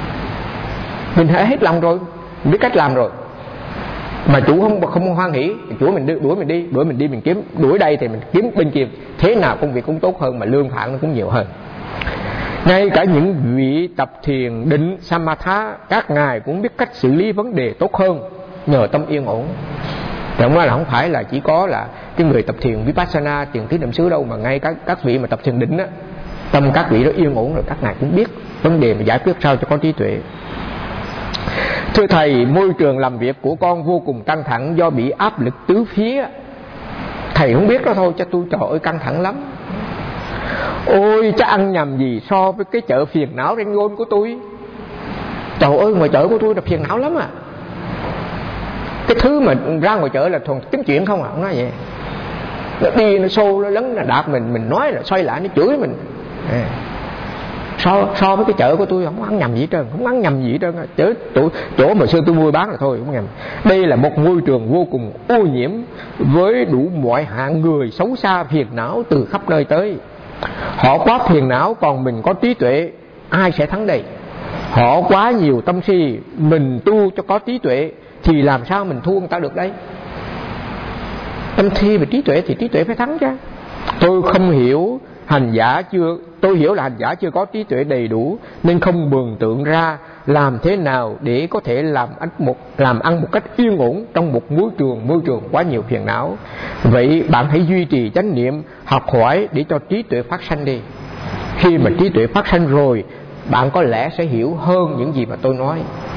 mình đã hết lòng rồi, mình biết cách làm rồi, mà chủ không không hoan hỉ, chủ mình đuổi mình đi, đuổi mình đi mình kiếm, đuổi đây thì mình kiếm bên kia, thế nào công việc cũng tốt hơn, mà lương thưởng nó cũng nhiều hơn. Ngay cả những vị tập thiền định Samatha, các ngài cũng biết cách xử lý vấn đề tốt hơn nhờ tâm yên ổn. Chẳng qua là không phải là chỉ có là cái người tập thiền Vipassana, thiền tứ niệm xứ đâu, mà ngay các các vị mà tập thiền định á, tâm các vị đó yên ổn rồi, các ngài cũng biết vấn đề mà giải quyết sao cho có trí tuệ. Thưa thầy, môi trường làm việc của con vô cùng căng thẳng do bị áp lực tứ phía. Thầy không biết đó thôi, cho tôi trời ơi căng thẳng lắm. Ôi chắc ăn nhầm gì so với cái chợ phiền não Rangoon của tôi. Trời ơi, ngoài chợ của tôi là phiền não lắm à. Cái thứ mà ra ngoài chợ là thuần kiếm chuyện không à, không nói vậy. Nó đi, nó xô, nó lấn, nó đạp mình, mình nói là xoay lại, nó chửi mình à. So, so với cái chợ của tôi không ăn nhầm gì hết trơn, không ăn nhầm gì hết trơn. Chỗ, chỗ, chỗ mà xưa tôi mua bán là thôi, không nhầm. Đây là một môi trường vô cùng ô nhiễm với đủ mọi hạng người xấu xa phiền não từ khắp nơi tới. Họ quá phiền não, còn mình có trí tuệ, ai sẽ thắng đây? Họ quá nhiều tâm si, mình tu cho có trí tuệ thì làm sao mình thua người ta được đây? Tâm si và trí tuệ thì trí tuệ phải thắng chứ. Tôi không hiểu hành giả chưa, tôi hiểu là hành giả chưa có trí tuệ đầy đủ, nên không mường tượng ra làm thế nào để có thể làm ăn một làm ăn một cách yên ổn trong một môi trường môi trường quá nhiều phiền não. Vậy bạn hãy duy trì chánh niệm, học hỏi để cho trí tuệ phát sanh đi. Khi mà trí tuệ phát sanh rồi, bạn có lẽ sẽ hiểu hơn những gì mà tôi nói.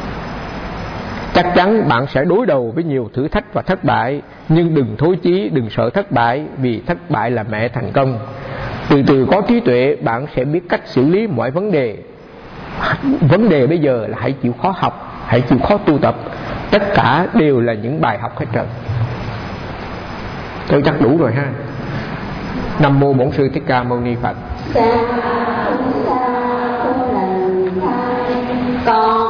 Chắc chắn bạn sẽ đối đầu với nhiều thử thách và thất bại, nhưng đừng thối chí, đừng sợ thất bại, vì thất bại là mẹ thành công. Từ từ có trí tuệ, bạn sẽ biết cách xử lý mọi vấn đề. Vấn đề bây giờ là hãy chịu khó học, hãy chịu khó tu tập. Tất cả đều là những bài học hết trơn. Tôi chắc đủ rồi ha. Nam mô Bổn Sư Thích Ca Mâu Ni Phật. Con